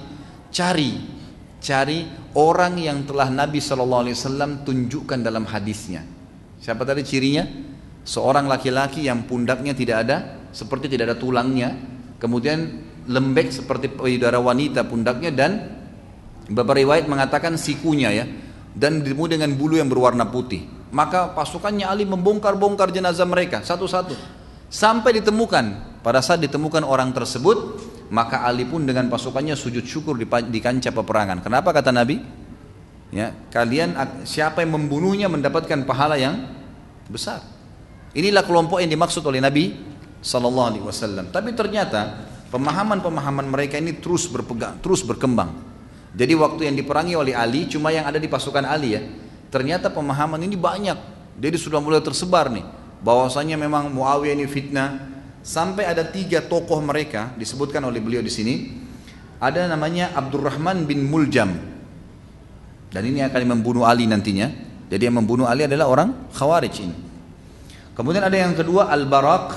cari orang yang telah Nabi SAW tunjukkan dalam hadisnya. Siapa tadi cirinya? Seorang laki-laki yang pundaknya tidak ada, seperti tidak ada tulangnya, kemudian lembek seperti payudara wanita pundaknya, dan beberapa riwayat mengatakan sikunya, ya, dan ditemu dengan bulu yang berwarna putih. Maka pasukannya Ali membongkar-bongkar jenazah mereka satu-satu sampai ditemukan. Pada saat ditemukan orang tersebut, maka Ali pun dengan pasukannya sujud syukur di kancah peperangan. Kenapa kata Nabi? Ya, kalian siapa yang membunuhnya mendapatkan pahala yang besar. Inilah kelompok yang dimaksud oleh Nabi Sallallahu Alaihi Wasallam. Tapi ternyata pemahaman-pemahaman mereka ini terus berkembang. Jadi waktu yang diperangi oleh Ali cuma yang ada di pasukan Ali, ya. Ternyata pemahaman ini banyak. Jadi sudah mulai tersebar nih, bahwasanya memang Muawiyah ini fitnah. Sampai ada 3 tokoh mereka disebutkan oleh beliau di sini. Ada namanya Abdurrahman bin Muljam, dan ini akan membunuh Ali nantinya. Jadi yang membunuh Ali adalah orang Khawarij ini. Kemudian ada yang kedua Al-Baraq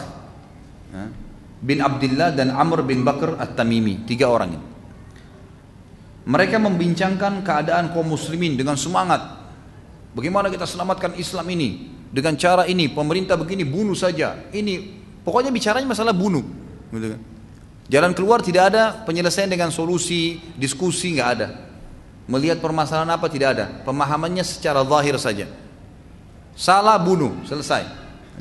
bin Abdullah dan Amr bin Bakr At-Tamimi. 3 orang ini. Mereka membincangkan keadaan kaum muslimin dengan semangat. Bagaimana kita selamatkan Islam ini? Dengan cara ini, pemerintah begini, bunuh saja. Ini, pokoknya bicaranya masalah bunuh. Gitu kan? Jalan keluar tidak ada, penyelesaian dengan solusi, diskusi nggak ada. Melihat permasalahan apa tidak ada. Pemahamannya secara zahir saja. Salah, bunuh, selesai.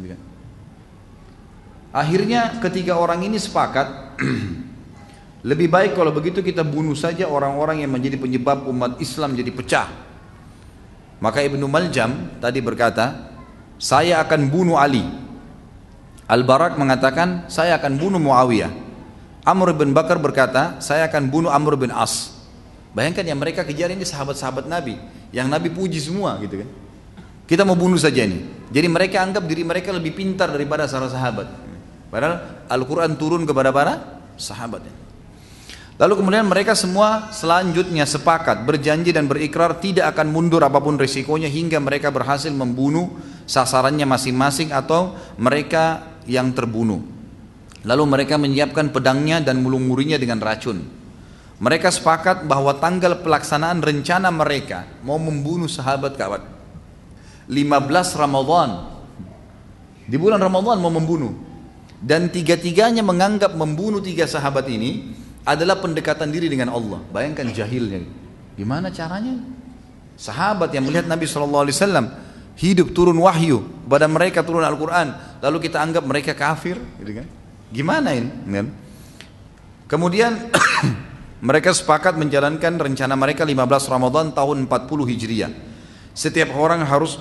Akhirnya ketiga orang ini sepakat, lebih baik kalau begitu kita bunuh saja orang-orang yang menjadi penyebab umat Islam jadi pecah. Maka Ibnu Maljam tadi berkata, saya akan bunuh Ali. Al-Baraq mengatakan, saya akan bunuh Muawiyah. Amr bin Bakar berkata, saya akan bunuh Amr bin As. Bayangkan yang mereka kejar ini sahabat-sahabat Nabi, yang Nabi puji semua, gitu kan. Kita mau bunuh saja ini. Jadi mereka anggap diri mereka lebih pintar daripada para sahabat. Padahal Al-Quran turun kepada para sahabat. Lalu kemudian mereka semua selanjutnya sepakat, berjanji dan berikrar tidak akan mundur apapun risikonya hingga mereka berhasil membunuh sasarannya masing-masing atau mereka yang terbunuh. Lalu mereka menyiapkan pedangnya dan mulung-murinya dengan racun. Mereka sepakat bahwa tanggal pelaksanaan rencana mereka mau membunuh sahabat kawan 15 Ramadan. Di bulan Ramadan mau membunuh. Dan tiga-tiganya menganggap membunuh 3 sahabat ini adalah pendekatan diri dengan Allah. Bayangkan jahilnya. Gimana caranya? Sahabat yang melihat Nabi SAW hidup turun wahyu, pada mereka turun Al-Quran, lalu kita anggap mereka kafir, gitu kan? Gimana ini? Kemudian Mereka sepakat menjalankan rencana mereka 15 Ramadan tahun 40 Hijriah. Setiap orang harus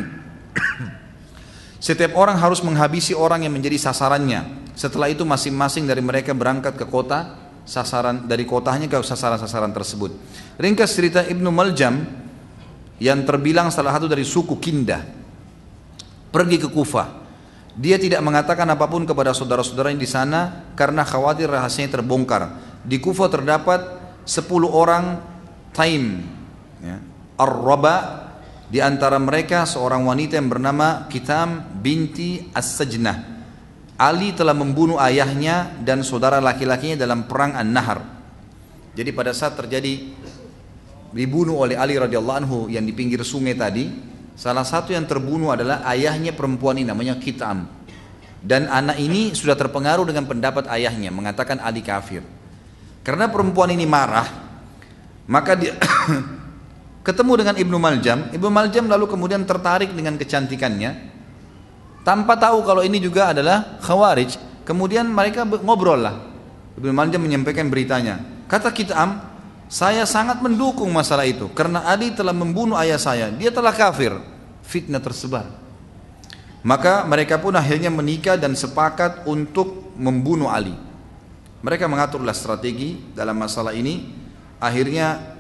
Setiap orang harus menghabisi orang yang menjadi sasarannya. Setelah itu masing-masing dari mereka berangkat ke kota sasaran, dari kotanya ke sasaran-sasaran tersebut. Ringkas cerita, Ibnu Maljam yang terbilang salah satu dari suku Kindah pergi ke Kufah. Dia tidak mengatakan apapun kepada saudara-saudaranya di sana karena khawatir rahasianya terbongkar. Di Kufah terdapat 10 orang Taim, ya, Ar-Raba. Di antara mereka seorang wanita yang bernama Kitam binti As-Sajnah. Ali telah membunuh ayahnya dan saudara laki-lakinya dalam perang An-Nahar. Jadi pada saat terjadi dibunuh oleh Ali radhiyallahu anhu yang di pinggir sungai tadi, salah satu yang terbunuh adalah ayahnya perempuan ini, namanya Kitam. Dan anak ini sudah terpengaruh dengan pendapat ayahnya, mengatakan Ali kafir. Karena perempuan ini marah, maka dia ketemu dengan Ibnu Maljam. Ibnu Maljam lalu kemudian tertarik dengan kecantikannya, tanpa tahu kalau ini juga adalah Khawarij. Kemudian mereka ngobrol lah. Ibnu Maljam menyampaikan beritanya. Kata Kitam, saya sangat mendukung masalah itu karena Ali telah membunuh ayah saya, dia telah kafir. Fitnah tersebar. Maka mereka pun akhirnya menikah dan sepakat untuk membunuh Ali. Mereka mengaturlah strategi dalam masalah ini. Akhirnya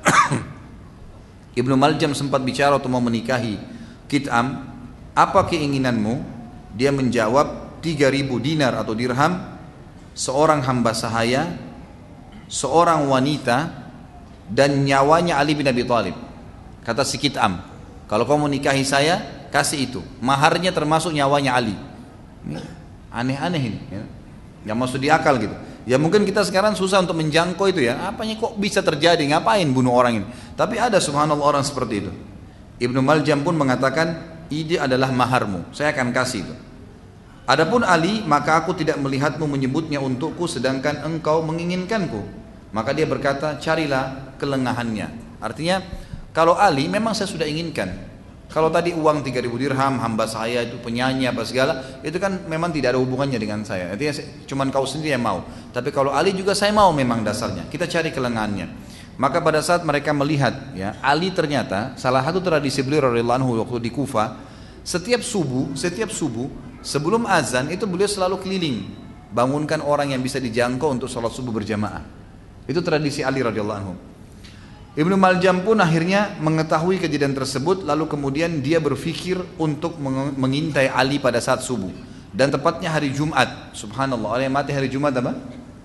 Ibnu Maljam sempat bicara untuk mau menikahi Kitam. Apa keinginanmu? Dia menjawab 3.000 dinar atau dirham, seorang hamba sahaya, seorang wanita, dan nyawanya Ali bin Abi Thalib. Kata si Kitam, kalau kau mau nikahi saya, kasih itu. Maharnya termasuk nyawanya Ali. Ini aneh-aneh ini, ya. Yang masuk di akal gitu. Ya mungkin kita sekarang susah untuk menjangkau itu ya. Apanya kok bisa terjadi? Ngapain bunuh orang ini? Tapi ada subhanallah orang seperti itu. Ibnu Maljam pun mengatakan, ini adalah maharmu, saya akan kasih itu. Adapun Ali, maka aku tidak melihatmu menyebutnya untukku sedangkan engkau menginginkanku. Maka dia berkata, carilah kelengahannya. Artinya, kalau Ali memang saya sudah inginkan. Kalau tadi uang 3.000 dirham, hamba saya itu penyanyi apa segala, itu kan memang tidak ada hubungannya dengan saya. Artinya cuman kau sendiri yang mau. Tapi kalau Ali juga saya mau memang dasarnya. Kita cari kelengahannya. Maka pada saat mereka melihat, ya, Ali ternyata salah satu tradisi beliau radhiyallahu anhu waktu di Kufah, setiap subuh sebelum azan itu beliau selalu keliling, bangunkan orang yang bisa dijangkau untuk sholat subuh berjamaah. Itu tradisi Ali radhiyallahu anhu. Ibnu Maljam pun akhirnya mengetahui kejadian tersebut, lalu kemudian dia berpikir untuk mengintai Ali pada saat subuh. Dan tepatnya hari Jumat. Subhanallah, orang yang mati hari Jumat apa?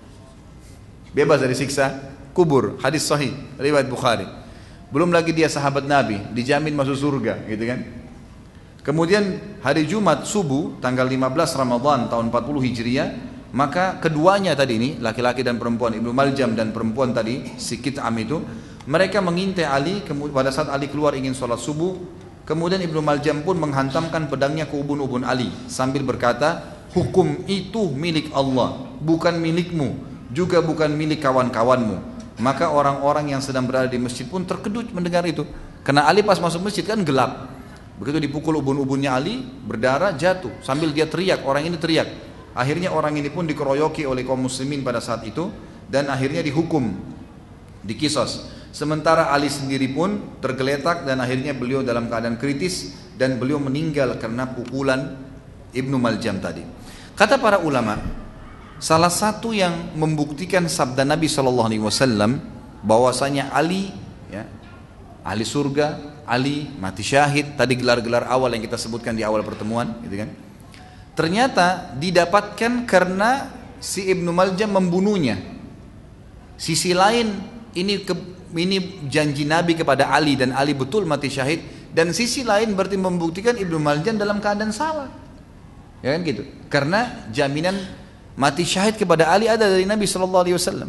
Bebas dari siksa kubur. Hadis sahih, riwayat Bukhari. Belum lagi dia sahabat Nabi, dijamin masuk surga, gitu kan? Kemudian hari Jumat subuh tanggal 15 Ramadan tahun 40 Hijriah, maka keduanya tadi ini, laki-laki dan perempuan, Ibnu Maljam dan perempuan tadi, si Kitam itu, mereka mengintai Ali. Pada saat Ali keluar ingin sholat subuh, kemudian Ibnu Maljam pun menghantamkan pedangnya ke ubun-ubun Ali sambil berkata, hukum itu milik Allah, bukan milikmu, juga bukan milik kawan-kawanmu. Maka orang-orang yang sedang berada di masjid pun terkejut mendengar itu, karena Ali pas masuk masjid kan gelap. Begitu dipukul ubun-ubunnya Ali, berdarah, jatuh sambil dia teriak, orang ini teriak. Akhirnya orang ini pun dikeroyoki oleh kaum muslimin pada saat itu dan akhirnya dihukum, dikisos. Sementara Ali sendiri pun tergeletak dan akhirnya beliau dalam keadaan kritis dan beliau meninggal karena pukulan Ibnu Maljam tadi. Kata para ulama, salah satu yang membuktikan sabda Nabi SAW bahwasanya Ali, ya, ahli surga, Ali mati syahid, tadi gelar-gelar awal yang kita sebutkan di awal pertemuan, gitu kan? Ternyata didapatkan karena si Ibnu Maljam membunuhnya. Sisi lain ini janji Nabi kepada Ali dan Ali betul mati syahid, dan sisi lain berarti membuktikan Ibnu Maljam dalam keadaan salah, ya kan gitu, karena jaminan mati syahid kepada Ali ada dari Nabi SAW.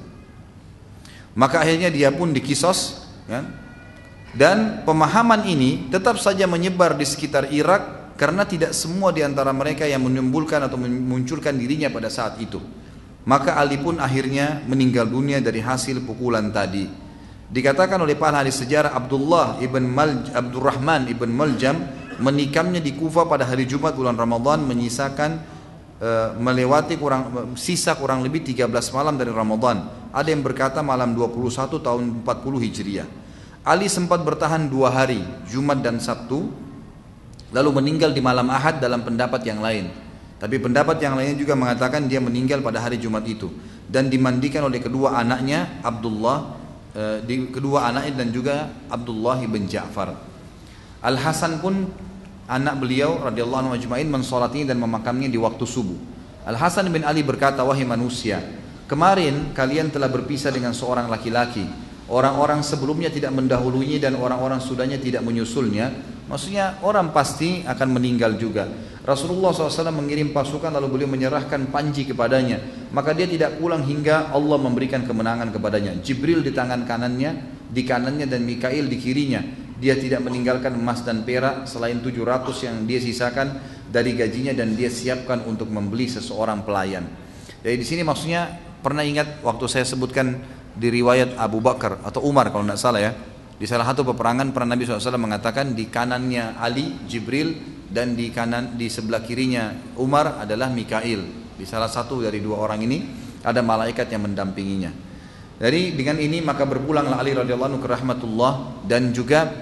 Maka akhirnya dia pun dikisos, ya? Dan pemahaman ini tetap saja menyebar di sekitar Irak karena tidak semua di antara mereka yang menimbulkan atau memunculkan dirinya pada saat itu. Maka Ali pun akhirnya meninggal dunia dari hasil pukulan tadi. Dikatakan oleh para ahli sejarah, Abdurrahman ibn Maljam menikamnya di Kufah pada hari Jumat bulan Ramadan, menyisakan melewati sisa kurang lebih 13 malam dari Ramadan. Ada yang berkata malam 21 tahun 40 Hijriah. Ali sempat bertahan 2 hari, Jumat dan Sabtu, lalu meninggal di malam Ahad dalam pendapat yang lain. Tapi pendapat yang lainnya juga mengatakan dia meninggal pada hari Jumat itu dan dimandikan oleh kedua anaknya dan juga Abdullah bin Ja'far. Al Hasan pun anak beliau radhiyallahu anhu ajma'in mensolatinya dan memakamnya di waktu subuh. Al Hasan bin Ali berkata, wahai manusia, kemarin kalian telah berpisah dengan seorang laki-laki. Orang-orang sebelumnya tidak mendahulunya dan orang-orang sudahnya tidak menyusulnya. Maksudnya orang pasti akan meninggal juga. Rasulullah SAW mengirim pasukan lalu beliau menyerahkan panji kepadanya. Maka dia tidak pulang hingga Allah memberikan kemenangan kepadanya. Jibril di tangan kanannya dan Mikail di kirinya. Dia tidak meninggalkan emas dan perak selain 700 yang dia sisakan dari gajinya dan dia siapkan untuk membeli seseorang pelayan. Jadi di sini maksudnya pernah ingat waktu saya sebutkan di riwayat Abu Bakar atau Umar kalau tidak salah ya, di salah satu peperangan pernah Nabi SAW mengatakan di kanannya Ali, Jibril, dan di sebelah kirinya Umar adalah Mikail. Di salah satu dari dua orang ini ada malaikat yang mendampinginya. Jadi dengan ini maka berpulanglah Ali radhiyallahu anhu ke rahmatullah, dan juga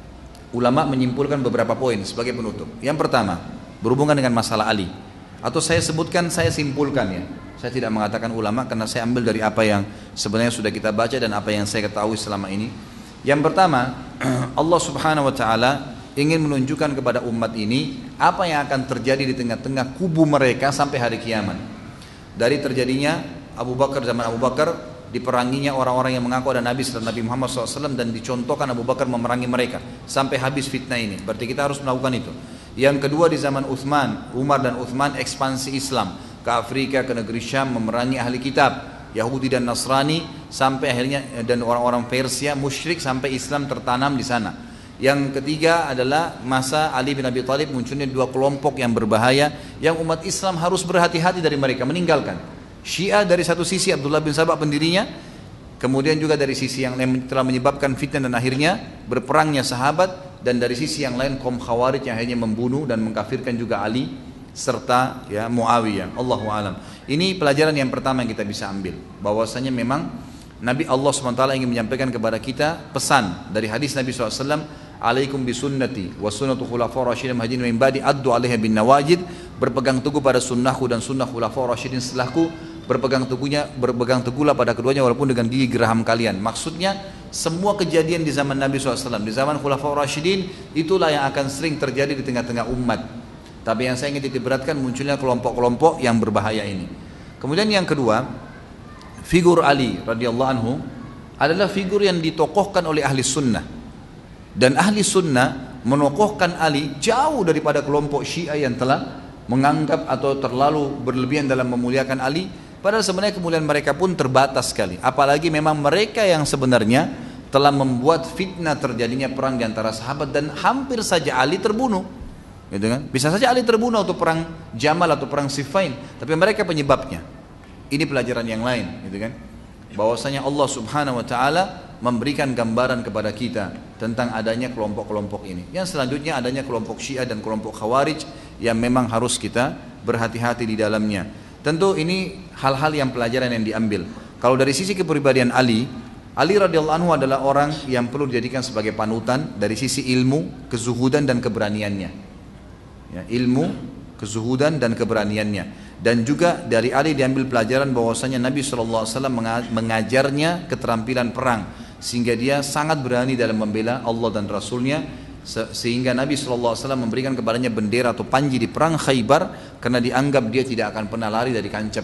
ulama menyimpulkan beberapa poin sebagai penutup. Yang pertama berhubungan dengan masalah Ali, atau saya sebutkan, saya simpulkan ya. Saya tidak mengatakan ulama karena saya ambil dari apa yang sebenarnya sudah kita baca dan apa yang saya ketahui selama ini. Yang pertama, Allah Subhanahu wa taala ingin menunjukkan kepada umat ini apa yang akan terjadi di tengah-tengah kubu mereka sampai hari kiamat. Dari terjadinya zaman Abu Bakar, diperanginya orang-orang yang mengaku ada Nabi setelah Nabi Muhammad SAW, dan dicontohkan Abu Bakar memerangi mereka sampai habis fitnah ini. Berarti kita harus melakukan itu. Yang kedua di zaman Umar dan Uthman, ekspansi Islam ke Afrika, ke negeri Syam, memerangi ahli kitab Yahudi dan Nasrani sampai akhirnya, dan orang-orang Persia musyrik sampai Islam tertanam di sana. Yang ketiga adalah masa Ali bin Abi Thalib, munculnya dua kelompok yang berbahaya yang umat Islam harus berhati-hati dari mereka, meninggalkan. Syiah dari satu sisi, Abdullah bin Sabah pendirinya, kemudian juga dari sisi yang telah menyebabkan fitnah dan akhirnya berperangnya sahabat, dan dari sisi yang lain kaum Khawarij yang akhirnya membunuh dan mengkafirkan juga Ali serta ya Muawiyah. Allahu alam. Ini pelajaran yang pertama yang kita bisa ambil, bahwasanya memang Nabi Allah SWT ingin menyampaikan kepada kita pesan dari hadis Nabi SAW, alaikum bisunnati wa sunnatu khulafaur rasyidin mahdiyyin min ba'di addu 'alaiha bin nawajid, berpegang teguh pada sunnahku dan sunnah khulafaur rasyidin setelahku, berpegang teguhlah pada keduanya walaupun dengan gigi geraham kalian. Maksudnya semua kejadian di zaman Nabi SAW, di zaman khulafaur rasyidin, itulah yang akan sering terjadi di tengah-tengah umat. Tapi yang saya ingin titik beratkan munculnya kelompok-kelompok yang berbahaya ini. Kemudian yang kedua, figur Ali radhiyallahu anhu adalah figur yang ditokohkan oleh ahli sunnah, dan ahli sunnah menokohkan Ali jauh daripada kelompok Syiah yang telah menganggap atau terlalu berlebihan dalam memuliakan Ali. Padahal sebenarnya kemuliaan mereka pun terbatas sekali. Apalagi memang mereka yang sebenarnya telah membuat fitnah terjadinya perang di antara sahabat, dan hampir saja Ali terbunuh. Gitu kan? Bisa saja Ali terbunuh atau perang Jamal atau perang Siffin, tapi mereka penyebabnya. Ini pelajaran yang lain, gitu kan? Bahwasanya Allah Subhanahu wa taala memberikan gambaran kepada kita tentang adanya kelompok-kelompok ini. Yang selanjutnya adanya kelompok Syiah dan kelompok Khawarij yang memang harus kita berhati-hati di dalamnya. Tentu ini hal-hal yang pelajaran yang diambil. Kalau dari sisi kepribadian Ali radhiyallahu anhu adalah orang yang perlu dijadikan sebagai panutan dari sisi ilmu, kezuhudan dan keberaniannya. Ya, ilmu, kezuhudan dan keberaniannya. Dan juga dari Ali diambil pelajaran bahwasanya Nabi SAW mengajarnya keterampilan perang, sehingga dia sangat berani dalam membela Allah dan Rasulnya, sehingga Nabi SAW memberikan kepadanya bendera atau panji di perang Khaybar, karena dianggap dia tidak akan pernah lari dari kancah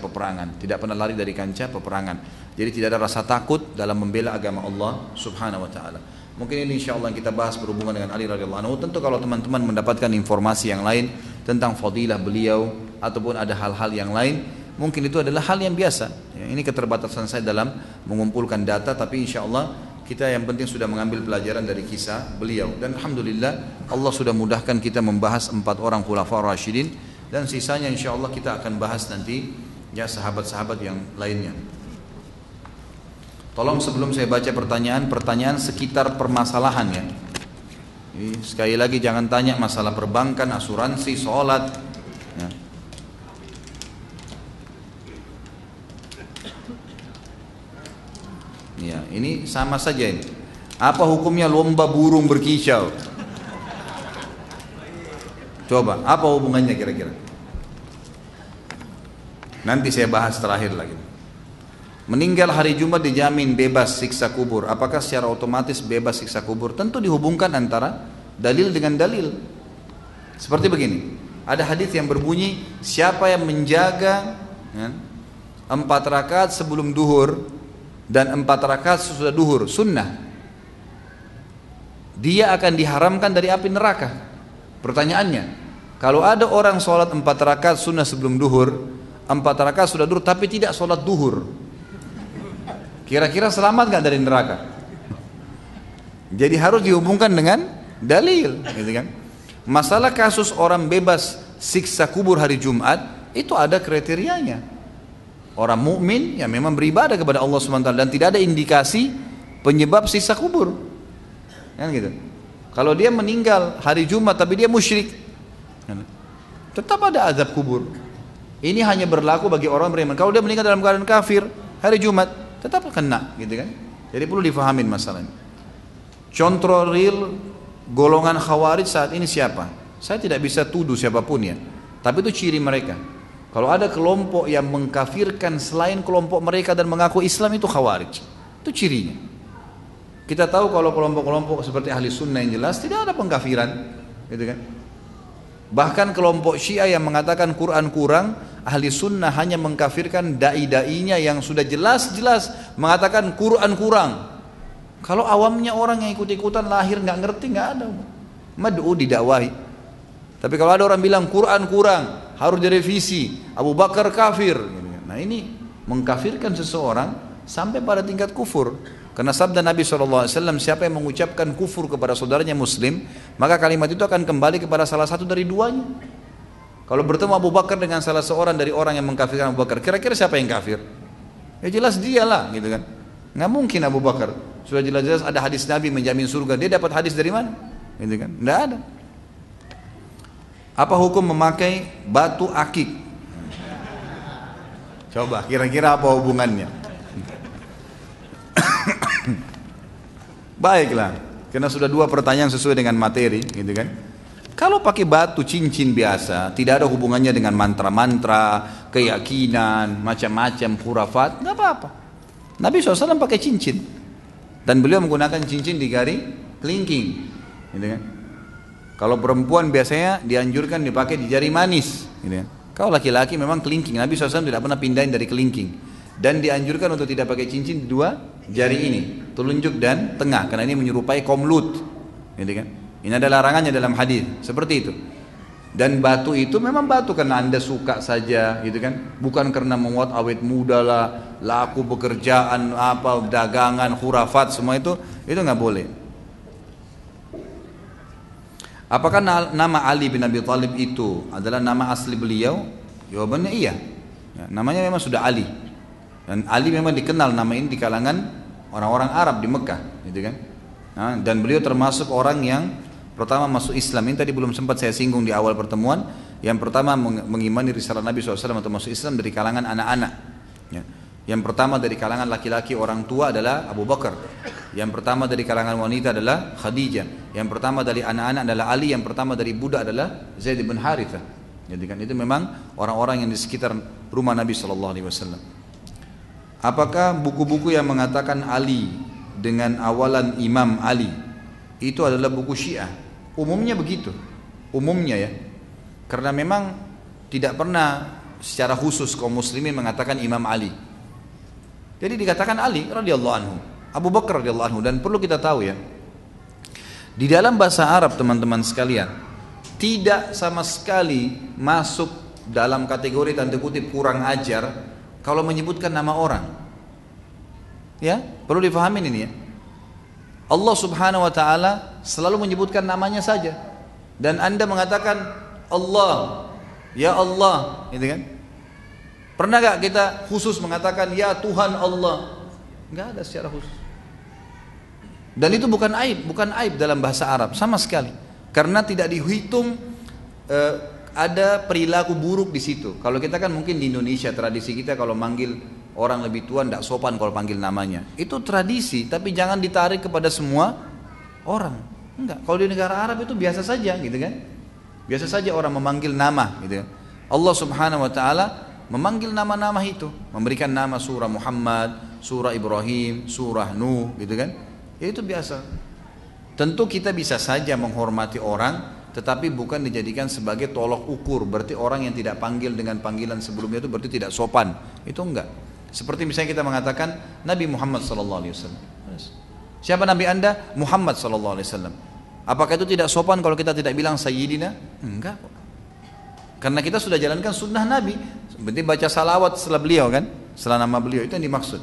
peperangan, jadi tidak ada rasa takut dalam membela agama Allah Subhanahu wa taala. Mungkin ini insyaAllah yang kita bahas berhubungan dengan Ali radhiyallahu anhu. Tentu kalau teman-teman mendapatkan informasi yang lain tentang fadilah beliau ataupun ada hal-hal yang lain, mungkin itu adalah hal yang biasa ya, ini keterbatasan saya dalam mengumpulkan data, tapi insyaAllah kita yang penting sudah mengambil pelajaran dari kisah beliau. Dan Alhamdulillah Allah sudah mudahkan kita membahas 4 orang khulafaur rasyidin, dan sisanya insyaAllah kita akan bahas nanti ya sahabat-sahabat yang lainnya. Tolong sebelum saya baca pertanyaan sekitar permasalahan ya. Sekali lagi jangan tanya masalah perbankan, asuransi, sholat ya. Ya, ini sama saja ini. Apa hukumnya lomba burung berkicau? Coba, apa hubungannya kira-kira? Nanti saya bahas terakhir lagi. Meninggal hari Jumat dijamin bebas siksa kubur. Apakah secara otomatis bebas siksa kubur? Tentu dihubungkan antara dalil dengan dalil. Seperti begini, ada hadis yang berbunyi, siapa yang menjaga 4 rakaat sebelum duhur dan 4 rakaat sesudah duhur, sunnah, dia akan diharamkan dari api neraka. Pertanyaannya, kalau ada orang sholat 4 rakaat sunnah sebelum duhur, 4 rakaat sudah duhur tapi tidak sholat duhur, kira-kira selamat gak dari neraka? Jadi harus dihubungkan dengan dalil, gitu kan? Masalah kasus orang bebas siksa kubur hari Jumat, itu ada kriterianya. Orang mukmin yang memang beribadah kepada Allah SWT dan tidak ada indikasi penyebab siksa kubur, kan gitu. Kalau dia meninggal hari Jumat tapi dia musyrik, tetap ada azab kubur. Ini hanya berlaku bagi orang beriman. Kalau dia meninggal dalam keadaan kafir hari Jumat, tetap kena, gitu kan. Jadi perlu difahamin masalahnya. Contoh real golongan khawarij saat ini siapa? Saya tidak bisa tuduh siapapun ya, tapi itu ciri mereka. Kalau ada kelompok yang mengkafirkan selain kelompok mereka dan mengaku Islam, itu khawarij. Itu cirinya. Kita tahu kalau kelompok-kelompok seperti ahli sunnah yang jelas tidak ada pengkafiran, gitu kan. Bahkan kelompok Syiah yang mengatakan Quran kurang, ahli sunnah hanya mengkafirkan dai-dainya yang sudah jelas-jelas mengatakan Quran kurang. Kalau awamnya orang yang ikut-ikutan lahir nggak ngerti, nggak ada mad'u didakwahi. Tapi kalau ada orang bilang Quran kurang, harus direvisi, Abu Bakar kafir, nah ini mengkafirkan seseorang sampai pada tingkat kufur. Karena sabda Nabi SAW, siapa yang mengucapkan kufur kepada saudaranya muslim, maka kalimat itu akan kembali kepada salah satu dari duanya. Kalau bertemu Abu Bakar dengan salah seorang dari orang yang mengkafirkan Abu Bakar, kira-kira siapa yang kafir? Ya jelas dialah, gitu kan. Nggak mungkin Abu Bakar. Sudah jelas-jelas ada hadis Nabi menjamin surga. Dia dapat hadis dari mana? Gitu kan? Nggak ada. Apa hukum memakai batu akik? Coba kira-kira apa hubungannya? Baiklah, karena sudah 2 pertanyaan sesuai dengan materi, gitu kan? Kalau pakai batu cincin biasa, tidak ada hubungannya dengan mantra-mantra, keyakinan, macam-macam khurafat, nggak apa-apa. Nabi SAW pakai cincin dan beliau menggunakan cincin di jari kelingking, gitu kan? Kalau perempuan biasanya dianjurkan dipakai di jari manis, gitu kan? Kalau laki-laki memang kelingking. Nabi SAW tidak pernah pindahin dari kelingking dan dianjurkan untuk tidak pakai cincin di 2 jari ini, telunjuk dan tengah, karena ini menyerupai komlut, gitu kan? Ini ada larangannya dalam hadis seperti itu. Dan batu itu memang batu karena anda suka saja, gitu kan, bukan karena membuat awet muda lah, laku pekerjaan apa, dagangan, khurafat, semua itu nggak boleh. Apakah nama Ali bin Abi Thalib itu adalah nama asli beliau? Jawabannya iya. Ya, namanya memang sudah Ali. Dan Ali memang dikenal nama ini di kalangan orang-orang Arab di Mekah, gitu kan. Nah, dan beliau termasuk orang yang pertama masuk Islam. Ini tadi belum sempat saya singgung di awal pertemuan. Yang pertama mengimani risalah Nabi SAW atau masuk Islam dari kalangan anak-anak, ya. Yang pertama dari kalangan laki-laki orang tua adalah Abu Bakar. Yang pertama dari kalangan wanita adalah Khadijah. Yang pertama dari anak-anak adalah Ali. Yang pertama dari budak adalah Zaid bin Harithah. Jadi kan itu memang orang-orang yang di sekitar rumah Nabi SAW. Apakah buku-buku yang mengatakan Ali dengan awalan Imam Ali itu adalah buku Syiah? Umumnya begitu, umumnya ya. Karena memang tidak pernah secara khusus kaum muslimin mengatakan Imam Ali. Jadi dikatakan Ali radhiyallahu anhu, Abu Bakar radhiyallahu anhu. Dan perlu kita tahu ya, di dalam bahasa Arab teman-teman sekalian, tidak sama sekali masuk dalam kategori tanda kutip kurang ajar kalau menyebutkan nama orang. Ya, perlu difahamin ini ya. Allah Subhanahu wa taala selalu menyebutkan namanya saja. Dan Anda mengatakan Allah, ya Allah, gitu kan? Pernah gak kita khusus mengatakan ya Tuhan Allah? Enggak ada secara khusus. Dan itu bukan aib dalam bahasa Arab sama sekali. Karena tidak dihitung ada perilaku buruk di situ. Kalau kita kan mungkin di Indonesia tradisi kita kalau manggil orang lebih tua tidak sopan kalau panggil namanya. Itu tradisi, tapi jangan ditarik kepada semua orang. Enggak, kalau di negara Arab itu biasa saja gitu kan. Biasa saja orang memanggil nama gitu kan. Allah Subhanahu wa taala memanggil nama-nama itu, memberikan nama surah Muhammad, surah Ibrahim, surah Nuh gitu kan. Ya, itu biasa. Tentu kita bisa saja menghormati orang, tetapi bukan dijadikan sebagai tolok ukur. Berarti orang yang tidak panggil dengan panggilan sebelumnya itu berarti tidak sopan. Itu enggak. Seperti misalnya kita mengatakan Nabi Muhammad SAW. Siapa Nabi Anda? Muhammad SAW. Apakah itu tidak sopan kalau kita tidak bilang Sayyidina? Enggak. Karena kita sudah jalankan sunnah Nabi. Berarti baca salawat setelah beliau kan? Setelah nama beliau, itu yang dimaksud.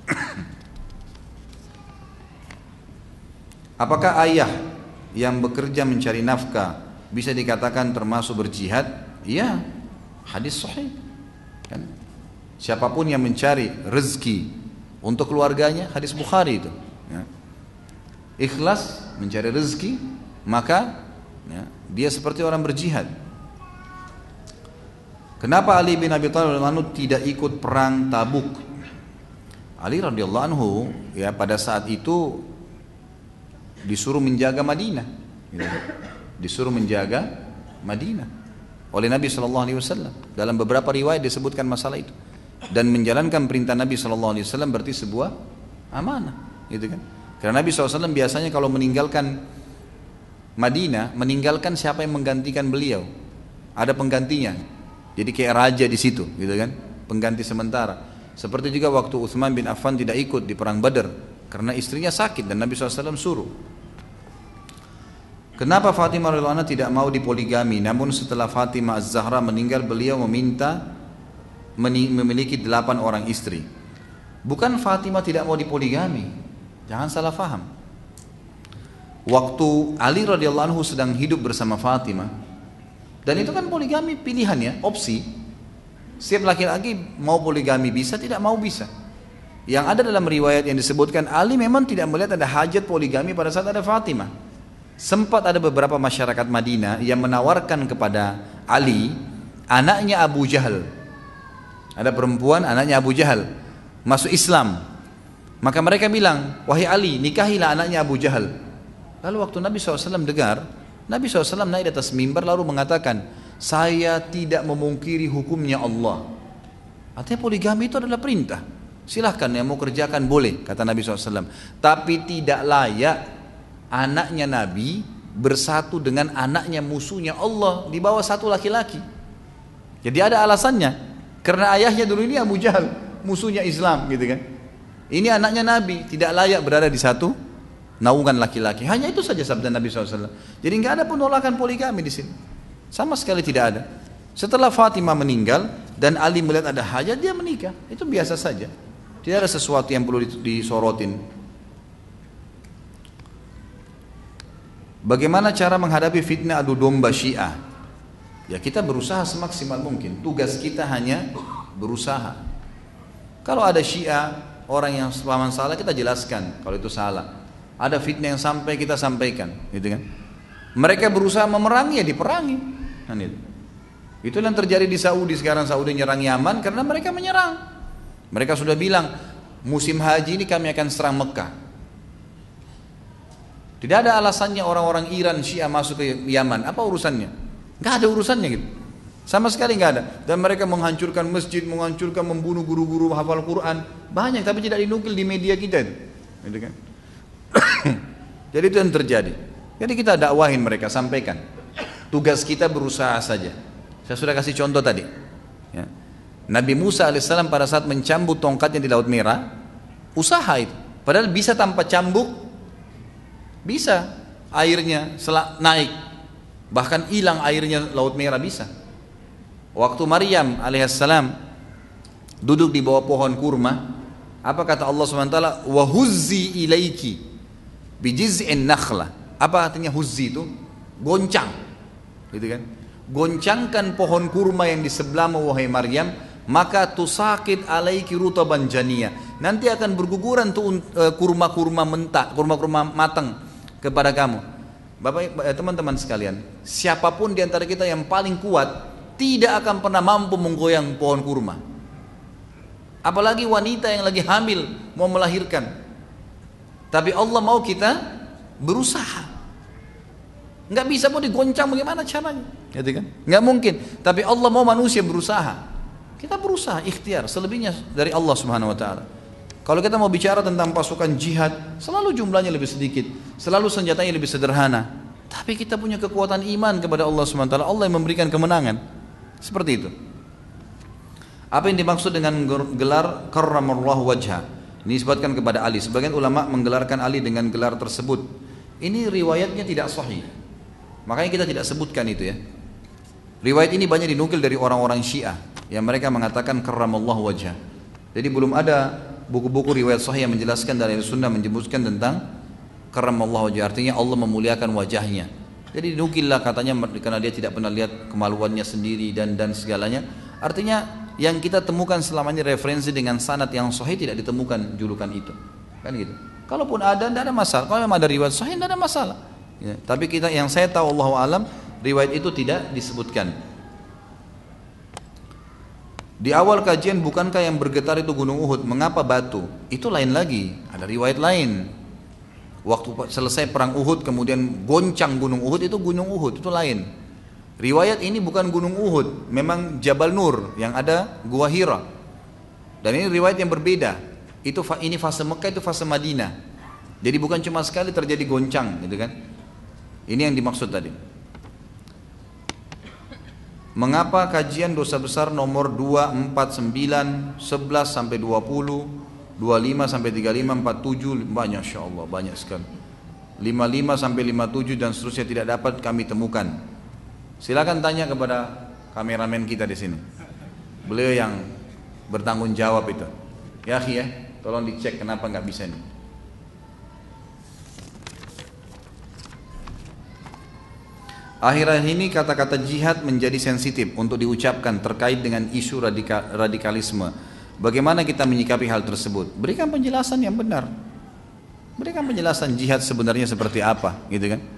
Apakah ayah yang bekerja mencari nafkah bisa dikatakan termasuk berjihad? Iya, hadis sahih kan? Siapapun yang mencari rezeki untuk keluarganya, hadis Bukhari itu ya. Ikhlas mencari rezeki, maka ya, dia seperti orang berjihad. Kenapa Ali bin Abi Thalib radhiyallahu anhu tidak ikut perang Tabuk? Ali radhiyallahu anhu ya pada saat itu disuruh menjaga Madinah, disuruh menjaga Madinah oleh Nabi SAW. Dalam beberapa riwayat disebutkan masalah itu. Dan menjalankan perintah Nabi SAW berarti sebuah amanah, gitu kan? Karena Nabi SAW biasanya kalau meninggalkan Madinah, meninggalkan siapa yang menggantikan beliau, ada penggantinya. Jadi kayak raja di situ, gitu kan? Pengganti sementara. Seperti juga waktu Utsman bin Affan tidak ikut di perang Badar karena istrinya sakit dan Nabi SAW suruh. Kenapa Fatimah radhiyallahu anha tidak mau dipoligami? Namun setelah Fatimah Az-Zahra meninggal, beliau meminta memiliki 8 orang istri. Bukan Fatimah tidak mau dipoligami, jangan salah faham. Waktu Ali radhiyallahu anhu sedang hidup bersama Fatimah, dan itu kan poligami pilihan ya, opsi. Setiap laki-laki mau poligami bisa, tidak mau bisa. Yang ada dalam riwayat yang disebutkan Ali memang tidak melihat ada hajat poligami pada saat ada Fatimah. Sempat ada beberapa masyarakat Madinah yang menawarkan kepada Ali anaknya Abu Jahal. Ada perempuan anaknya Abu Jahal masuk Islam. Maka mereka bilang, wahai Ali, nikahilah anaknya Abu Jahal. Lalu waktu Nabi SAW dengar, Nabi SAW naik di atas mimbar lalu mengatakan, saya tidak memungkiri hukumnya Allah. Artinya poligami itu adalah perintah. Silahkan yang mau kerjakan boleh, kata Nabi SAW. Tapi tidak layak anaknya Nabi bersatu dengan anaknya musuhnya Allah di bawah satu laki-laki. Jadi ada alasannya. Karena ayahnya dulu ini Abu Jahal, musuhnya Islam gitu kan. Ini anaknya Nabi, tidak layak berada di satu naungan laki-laki. Hanya itu saja sabda Nabi SAW. Jadi nggak ada penolakan poligami di sini. Sama sekali tidak ada. Setelah Fatimah meninggal dan Ali melihat ada hajat, dia menikah. Itu biasa saja. Tidak ada sesuatu yang perlu disorotin. Bagaimana cara menghadapi fitnah adu domba Syiah? Ya kita berusaha semaksimal mungkin. Tugas kita hanya berusaha. Kalau ada Syiah, orang yang paman salah kita jelaskan kalau itu salah. Ada fitnah yang sampai kita sampaikan, gitu kan? Mereka berusaha memerangi ya diperangi. Kan itu. Itu yang terjadi di Saudi sekarang. Saudi nyerang Yaman karena mereka menyerang. Mereka sudah bilang musim haji ini kami akan serang Mekah. Tidak ada alasannya orang-orang Iran Syiah masuk ke Yaman. Apa urusannya? Nggak ada urusannya gitu. Sama sekali nggak ada. Dan mereka menghancurkan masjid, menghancurkan, membunuh guru-guru hafal Quran. Banyak tapi tidak dinukil di media kita itu. Gitu kan? Jadi itu yang terjadi. Jadi kita dakwahin mereka, sampaikan. Tugas kita berusaha saja. Saya sudah kasih contoh tadi. Ya. Nabi Musa alaihissalam pada saat mencambuk tongkatnya di Laut Merah, usaha itu. Padahal bisa tanpa cambuk, bisa airnya naik, bahkan hilang airnya Laut Merah bisa. Waktu Maryam alaihissalam duduk di bawah pohon kurma, apa kata Allah SWT? Wa huzzi ilaiki bijiz'in nakhlah. Apa artinya huzzi itu? Goncang, gitu kan? Goncangkan pohon kurma yang di sebelahmu wahai Maryam, maka tusakit alaiki rutaban janiyah. Nanti akan berguguran tuh kurma-kurma mentah, kurma-kurma matang kepada kamu. Bapak, teman-teman sekalian, siapapun di antara kita yang paling kuat tidak akan pernah mampu menggoyang pohon kurma. Apalagi wanita yang lagi hamil mau melahirkan. Tapi Allah mau kita berusaha. Nggak bisa mau digoncang bagaimana caranya, gitu kan? Nggak mungkin. Tapi Allah mau manusia berusaha. Kita berusaha, ikhtiar. Selebihnya dari Allah Subhanahu Wa Taala. Kalau kita mau bicara tentang pasukan jihad, selalu jumlahnya lebih sedikit, selalu senjatanya lebih sederhana. Tapi kita punya kekuatan iman kepada Allah Subhanahu Wa Taala. Allah yang memberikan kemenangan. Seperti itu. Apa yang dimaksud dengan gelar karramallahu wajha? Ini disebutkan kepada Ali. Sebagian ulama menggelarkan Ali dengan gelar tersebut. Ini riwayatnya tidak sahih. Makanya kita tidak sebutkan itu ya. Riwayat ini banyak dinukil dari orang-orang Syiah yang mereka mengatakan karramallahu wajha. Jadi belum ada buku-buku riwayat sahih yang menjelaskan dari Sunnah menyebutkan tentang karramallahu wajha. Artinya Allah memuliakan wajahnya. Jadi dinukillah katanya karena dia tidak pernah lihat kemaluannya sendiri dan segalanya. Artinya yang kita temukan selama ini referensi dengan sanad yang sahih tidak ditemukan julukan itu. Kan gitu. Kalaupun ada, tidak ada masalah. Kalau memang ada riwayat sahih, tidak ada masalah. Ya, tapi kita yang saya tahu Allahu alam riwayat itu tidak disebutkan. Di awal kajian bukankah yang bergetar itu gunung Uhud? Mengapa batu? Itu lain lagi. Ada riwayat lain. Waktu selesai perang Uhud kemudian goncang gunung Uhud, itu gunung Uhud, itu lain. Riwayat ini bukan gunung Uhud, memang Jabal Nur yang ada Gua Hira. Dan ini riwayat yang berbeda. Ini fase Mekah, itu fase Madinah. Jadi bukan cuma sekali terjadi goncang, gitu kan? Ini yang dimaksud tadi. Mengapa kajian dosa besar nomor 2, 4, 9, 11 sampai 20, 25 sampai 35, 47, banyak insyaallah, banyak sekali. 55 sampai 57 dan seterusnya tidak dapat kami temukan. Silakan tanya kepada kameramen kita di sini. Beliau yang bertanggung jawab itu. Ya, tolong dicek kenapa nggak bisa ini. Akhir-akhir ini kata-kata jihad menjadi sensitif untuk diucapkan terkait dengan isu radikalisme. Bagaimana kita menyikapi hal tersebut? Berikan penjelasan yang benar. Berikan penjelasan jihad sebenarnya seperti apa, gitu kan?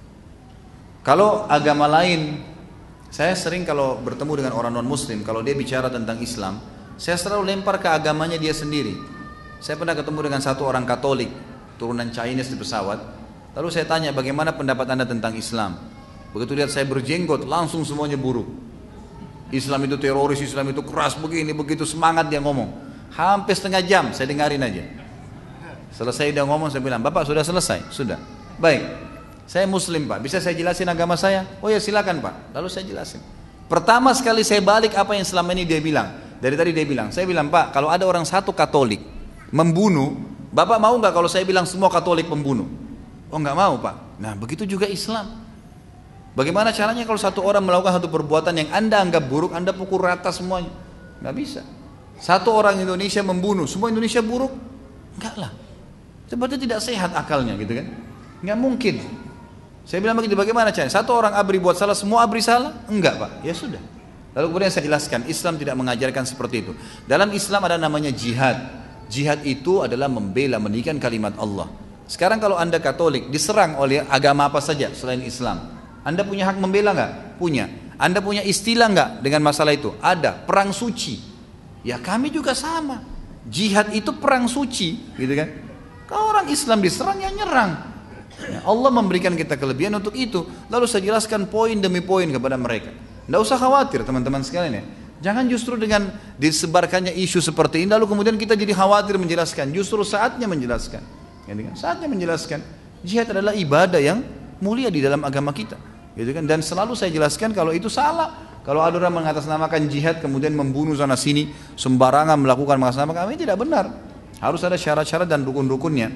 Kalau agama lain, saya sering kalau bertemu dengan orang non-muslim, kalau dia bicara tentang Islam, saya selalu lempar ke agamanya dia sendiri. Saya pernah ketemu dengan satu orang Katolik, turunan Chinese di pesawat. Lalu saya tanya, bagaimana pendapat Anda tentang Islam? Begitu lihat saya berjenggot, langsung semuanya buruk. Islam itu teroris, Islam itu keras, begini, begitu, semangat dia ngomong. Hampir setengah jam, saya dengarin aja. Selesai dia ngomong, saya bilang, Bapak sudah selesai? Sudah. Baik, saya muslim Pak, bisa saya jelasin agama saya? Oh ya silakan Pak, lalu saya jelasin. Pertama sekali saya balik apa yang selama ini dia bilang. Dari tadi dia bilang, saya bilang Pak, kalau ada orang satu Katolik membunuh, Bapak mau nggak kalau saya bilang semua Katolik pembunuh? Oh nggak mau Pak. Nah begitu juga Islam. Bagaimana caranya kalau satu orang melakukan satu perbuatan yang Anda anggap buruk, Anda pukul rata semuanya? Nggak bisa. Satu orang Indonesia membunuh, semua Indonesia buruk? Enggak lah. Seperti tidak sehat akalnya gitu kan? Nggak mungkin. Saya bilang begitu, bagaimana caranya? Satu orang ABRI buat salah, semua ABRI salah? Enggak Pak, ya sudah. Lalu kemudian saya jelaskan, Islam tidak mengajarkan seperti itu. Dalam Islam ada namanya jihad. Jihad itu adalah membela, meninggikan kalimat Allah. Sekarang kalau Anda Katolik, diserang oleh agama apa saja selain Islam, Anda punya hak membela nggak? Punya. Anda punya istilah nggak dengan masalah itu? Ada. Perang suci. Ya kami juga sama. Jihad itu perang suci, gitu kan? Kalau orang Islam diserang, ya nyerang. Ya, Allah memberikan kita kelebihan untuk itu. Lalu saya jelaskan poin demi poin kepada mereka. Nggak usah khawatir teman-teman sekalian ya. Jangan justru dengan disebarkannya isu seperti ini, lalu kemudian kita jadi khawatir menjelaskan. Justru saatnya menjelaskan. Gitu kan? Saatnya menjelaskan. Jihad adalah ibadah yang mulia di dalam agama kita. Gitu kan? Dan selalu saya jelaskan kalau itu salah. Kalau ada orang mengatasnamakan jihad kemudian membunuh sana sini, sembarangan melakukan mengatasnamakan, ini tidak benar. Harus ada syarat-syarat dan rukun-rukunnya.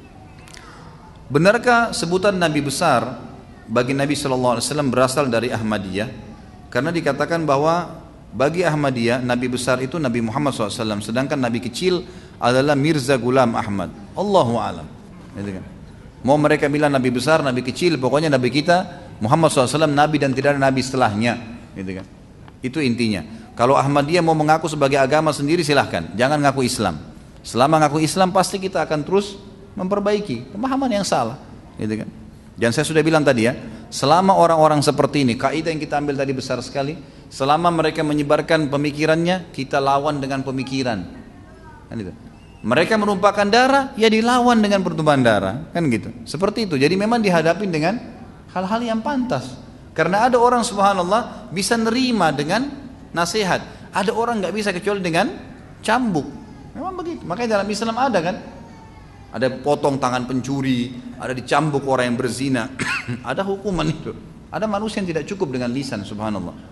Benarkah sebutan Nabi besar bagi Nabi SAW berasal dari Ahmadiyah? Karena dikatakan bahwa bagi Ahmadiyah Nabi besar itu Nabi Muhammad SAW, sedangkan Nabi kecil adalah Mirza Ghulam Ahmad. Allahu a'lam. Gitu kan? Mau mereka bilang Nabi besar, Nabi kecil, pokoknya Nabi kita Muhammad SAW Nabi dan tidak ada Nabi setelahnya, gitu kan? Itu intinya. Kalau Ahmadiyah mau mengaku sebagai agama sendiri silahkan, jangan ngaku Islam. Selama ngaku Islam pasti kita akan terus memperbaiki pemahaman yang salah, gitu kan? Dan saya sudah bilang tadi ya, selama orang-orang seperti ini, kaidah yang kita ambil tadi besar sekali. Selama mereka menyebarkan pemikirannya, kita lawan dengan pemikiran. kan itu. Mereka menumpahkan darah, ya dilawan dengan pertumpahan darah, kan gitu. Seperti itu. Jadi memang dihadapi dengan hal-hal yang pantas. Karena ada orang subhanallah bisa nerima dengan nasihat. Ada orang nggak bisa kecuali dengan cambuk. Memang begitu. Makanya dalam Islam ada kan? Ada potong tangan pencuri, ada dicambuk orang yang berzina. Ada hukuman itu. Ada manusia yang tidak cukup dengan lisan subhanallah.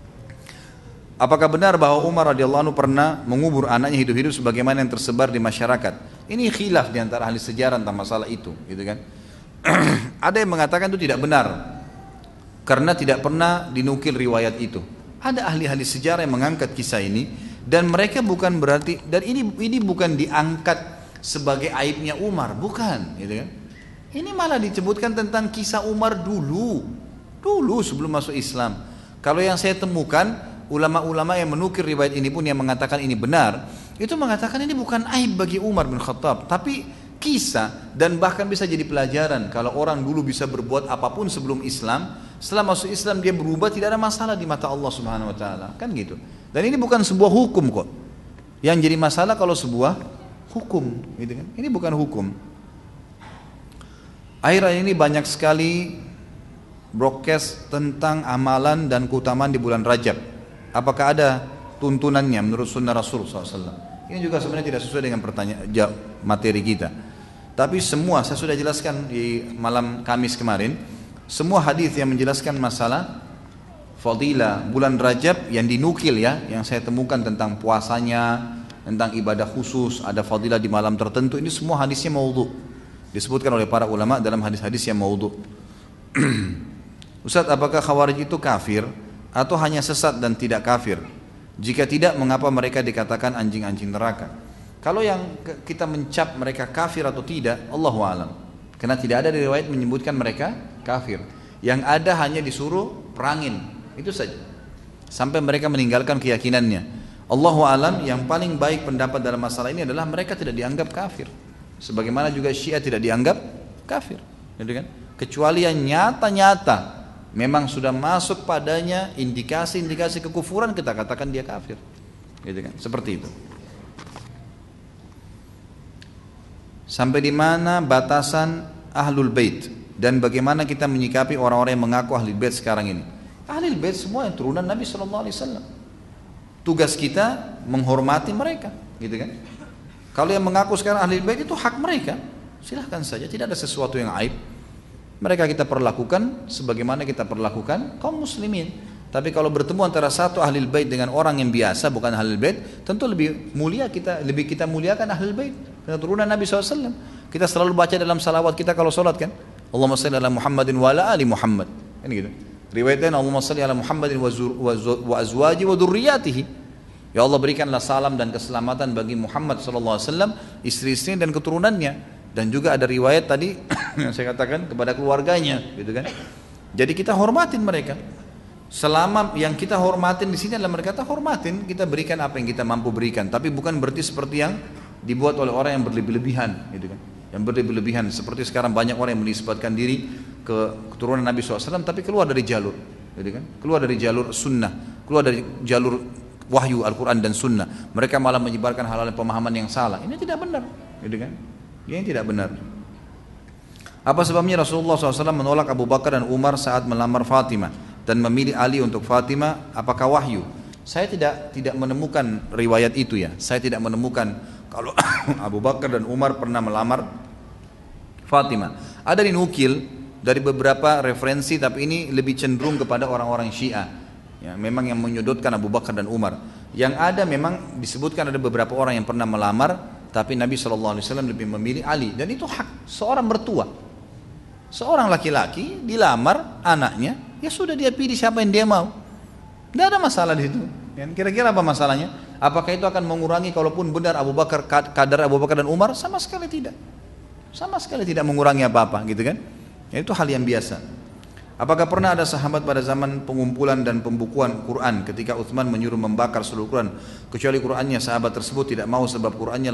Apakah benar bahwa Umar radhiyallahu anhu pernah mengubur anaknya hidup-hidup sebagaimana yang tersebar di masyarakat? Ini khilaf di antara ahli sejarah tentang masalah itu, gitu kan? Ada yang mengatakan itu tidak benar karena tidak pernah dinukil riwayat itu. Ada ahli-ahli sejarah yang mengangkat kisah ini dan mereka bukan berarti, dan ini bukan diangkat sebagai aibnya Umar, bukan, gitu kan? Ini malah disebutkan tentang kisah Umar dulu sebelum masuk Islam. Kalau yang saya temukan ulama-ulama yang menukir riwayat ini pun yang mengatakan ini benar, itu mengatakan ini bukan aib bagi Umar bin Khattab, tapi kisah dan bahkan bisa jadi pelajaran kalau orang dulu bisa berbuat apapun sebelum Islam, setelah masuk Islam dia berubah, tidak ada masalah di mata Allah Subhanahu wa taala, kan gitu. Dan ini bukan sebuah hukum kok. Yang jadi masalah kalau sebuah hukum, gitu kan. Ini bukan hukum. Akhir-akhir ini banyak sekali broadcast tentang amalan dan keutamaan di bulan Rajab. Apakah ada tuntunannya menurut sunnah Rasul SAW? Ini juga sebenarnya tidak sesuai dengan materi kita. Tapi semua, saya sudah jelaskan di malam Kamis kemarin, semua hadis yang menjelaskan masalah fadilah bulan Rajab yang dinukil ya, yang saya temukan tentang puasanya, tentang ibadah khusus, ada fadilah di malam tertentu, ini semua hadisnya maudhu. Disebutkan oleh para ulama dalam hadis-hadis yang maudhu. Ustaz, apakah Khawarij itu kafir atau hanya sesat dan tidak kafir? Jika tidak, mengapa mereka dikatakan anjing-anjing neraka? Kalau yang kita mencap mereka kafir atau tidak, Allahu a'lam. Karena tidak ada riwayat menyebutkan mereka kafir. Yang ada hanya disuruh perangin, itu saja. Sampai mereka meninggalkan keyakinannya. Allahu a'lam, yang paling baik pendapat dalam masalah ini adalah mereka tidak dianggap kafir. Sebagaimana juga Syiah tidak dianggap kafir, gitu kan? Kecuali yang nyata-nyata memang sudah masuk padanya indikasi-indikasi kekufuran, kita katakan dia kafir, gitu kan? Seperti itu. Sampai di mana batasan ahlul bait dan bagaimana kita menyikapi orang-orang yang mengaku ahlul bait sekarang ini? Ahlul bait semua yang turunan Nabi SAW. Tugas kita menghormati mereka, gitu kan? Kalau yang mengaku sekarang ahlul bait itu hak mereka, silahkan saja, tidak ada sesuatu yang aib. Mereka kita perlakukan sebagaimana kita perlakukan kaum muslimin. Tapi kalau bertemu antara satu ahlul bait dengan orang yang biasa bukan ahlul bait, tentu lebih kita muliakan ahlul bait, keturunan Nabi SAW. Kita selalu baca dalam salawat kita kalau sholat kan, Allahumma salli ala Muhammadin wa ala ali Muhammad, kan gitu. Riwayat lain, Allahumma salli ala Muhammadin wa azwaji wa dzurriyyatihi. Ya Allah, berikanlah salam dan keselamatan bagi Muhammad SAW, istri-istri dan keturunannya. Dan juga ada riwayat tadi yang saya katakan kepada keluarganya, gitu kan. Jadi kita hormatin mereka. Selama yang kita hormatin di sini adalah mereka, kita hormatin, kita berikan apa yang kita mampu berikan. Tapi bukan berarti seperti yang dibuat oleh orang yang berlebih-lebihan, gitu kan. Yang berlebih-lebihan seperti sekarang banyak orang yang menisbatkan diri ke keturunan Nabi SAW, tapi keluar dari jalur, gitu kan. Keluar dari jalur sunnah, keluar dari jalur wahyu Al-Quran dan sunnah. Mereka malah menyebarkan hal-hal pemahaman yang salah. Ini tidak benar, gitu kan. Ini tidak benar. Apa sebabnya Rasulullah SAW menolak Abu Bakar dan Umar saat melamar Fatimah dan memilih Ali untuk Fatimah? Apakah wahyu? Saya tidak menemukan riwayat itu ya. Saya tidak menemukan kalau Abu Bakar dan Umar pernah melamar Fatimah. Ada dinukil dari beberapa referensi, tapi ini lebih cenderung kepada orang-orang Syiah. Ya, memang yang menyudutkan Abu Bakar dan Umar. Yang ada memang disebutkan ada beberapa orang yang pernah melamar, tapi Nabi SAW lebih memilih Ali, dan itu hak seorang mertua. Seorang laki-laki dilamar anaknya, ya sudah dia pilih siapa yang dia mau. Tidak ada masalah di situ. Kira-kira apa masalahnya? Apakah itu akan mengurangi kalaupun benar Abu Bakar, kadar Abu Bakar dan Umar? Sama sekali tidak. Sama sekali tidak mengurangi apa-apa, gitu kan? Ya, itu hal yang biasa. Apakah pernah ada sahabat pada zaman pengumpulan dan pembukuan Quran ketika Utsman menyuruh membakar seluruh Quran, kecuali Qurannya sahabat tersebut tidak mau sebab Qurannya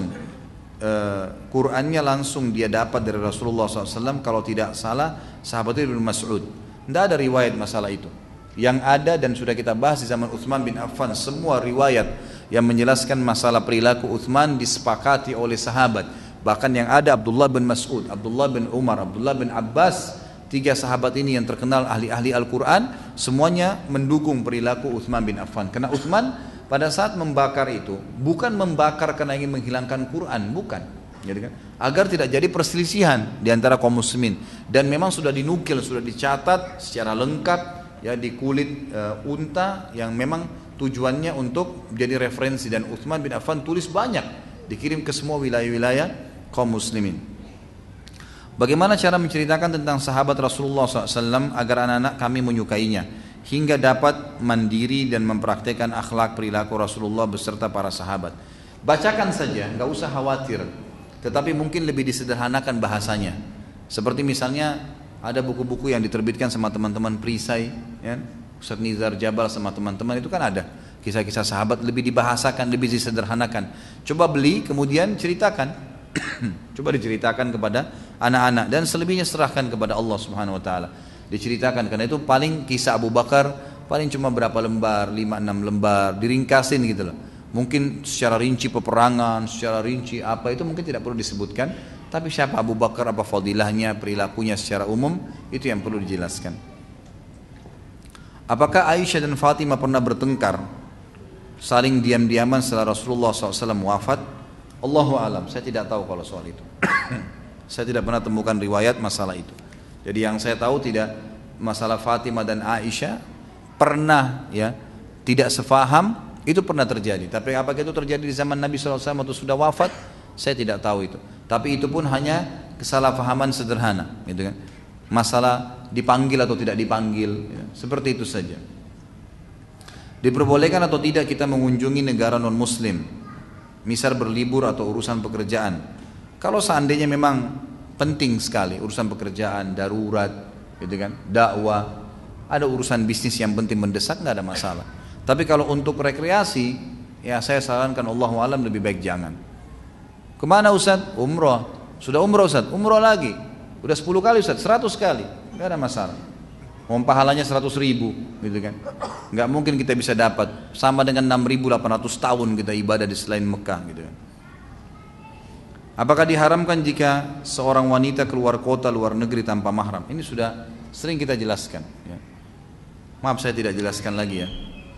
langsung dia dapat dari Rasulullah SAW? Kalau tidak salah sahabat itu Ibnu Mas'ud. Tidak ada riwayat masalah itu. Yang ada dan sudah kita bahas di zaman Utsman bin Affan, semua riwayat yang menjelaskan masalah perilaku Uthman disepakati oleh sahabat. Bahkan yang ada Abdullah bin Mas'ud, Abdullah bin Umar, Abdullah bin Abbas, 3 sahabat ini yang terkenal ahli-ahli Al-Quran, semuanya mendukung perilaku Uthman bin Affan. Karena Uthman pada saat membakar itu bukan membakar karena ingin menghilangkan Quran, bukan, gitu kan? Agar tidak jadi perselisihan di antara kaum muslimin. Dan memang sudah dinukil, sudah dicatat secara lengkap ya di kulit unta yang memang tujuannya untuk jadi referensi. Dan Uthman bin Affan tulis banyak, dikirim ke semua wilayah-wilayah kaum muslimin. Bagaimana cara menceritakan tentang sahabat Rasulullah SAW agar anak-anak kami menyukainya hingga dapat mandiri dan mempraktekkan akhlak perilaku Rasulullah beserta para sahabat. Bacakan saja, nggak usah khawatir. Tetapi mungkin lebih disederhanakan bahasanya. Seperti misalnya ada buku-buku yang diterbitkan sama teman-teman perisai, ya? Ustaz Nizar Jabal sama teman-teman itu kan ada kisah-kisah sahabat, lebih dibahasakan, lebih disederhanakan. Coba beli kemudian ceritakan. Coba diceritakan kepada anak-anak dan selebihnya serahkan kepada Allah Subhanahu wa taala. Diceritakan, karena itu paling kisah Abu Bakar paling cuma berapa lembar, 5-6 lembar, diringkasin gitu loh. Mungkin secara rinci peperangan, secara rinci apa itu mungkin tidak perlu disebutkan, tapi siapa Abu Bakar, apa fadilahnya, perilakunya secara umum, itu yang perlu dijelaskan. Apakah Aisyah dan Fatimah pernah bertengkar saling diam-diaman setelah Rasulullah SAW wafat? Allahu alam, saya tidak tahu kalau soal itu. Saya tidak pernah temukan riwayat masalah itu. Jadi yang saya tahu tidak, masalah Fatimah dan Aisyah pernah ya tidak sefaham, itu pernah terjadi. Tapi apakah itu terjadi di zaman Nabi SAW atau sudah wafat? Saya tidak tahu itu. Tapi itu pun hanya kesalahpahaman sederhana, gitu kan? Masalah dipanggil atau tidak dipanggil, ya. Seperti itu saja. Diperbolehkan atau tidak kita mengunjungi negara non-Muslim? Misal berlibur atau urusan pekerjaan. Kalau seandainya memang penting sekali urusan pekerjaan, darurat, gitu kan, dakwah, ada urusan bisnis yang penting mendesak, nggak ada masalah. Tapi kalau untuk rekreasi, ya saya sarankan Allahu alam lebih baik jangan. Kemana Ustaz? Umrah. Sudah umrah Ustaz? Umrah lagi. Udah 10 kali Ustaz, 100 kali, nggak ada masalah. Mau pahalanya 100.000, gitu kan? Nggak mungkin kita bisa dapat sama dengan 6.800 tahun kita ibadah di selain Mekah, gitu kan? Apakah diharamkan jika seorang wanita keluar kota luar negeri tanpa mahram? Ini sudah sering kita jelaskan. Ya. Maaf saya tidak jelaskan lagi ya.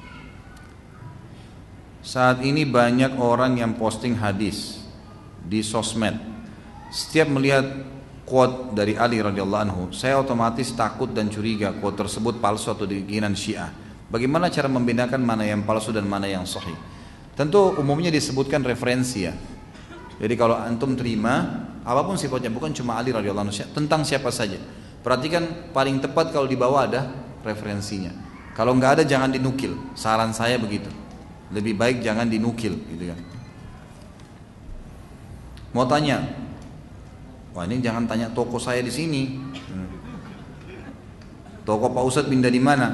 Saat ini banyak orang yang posting hadis di sosmed. Setiap melihat quote dari Ali radhiyallahu anhu, saya otomatis takut dan curiga quote tersebut palsu atau dikinan Syiah. Bagaimana cara membedakan mana yang palsu dan mana yang sahih? Tentu umumnya disebutkan referensi ya. Jadi kalau antum terima apapun sifatnya, bukan cuma Ali radhiyallahu anhu, tentang siapa saja. Perhatikan paling tepat kalau di bawah ada referensinya. Kalau nggak ada jangan dinukil. Saran saya begitu. Lebih baik jangan dinukil, gitu kan. Mau tanya, wah ini jangan tanya toko saya di sini. Toko Pak Ustadz pindah di mana?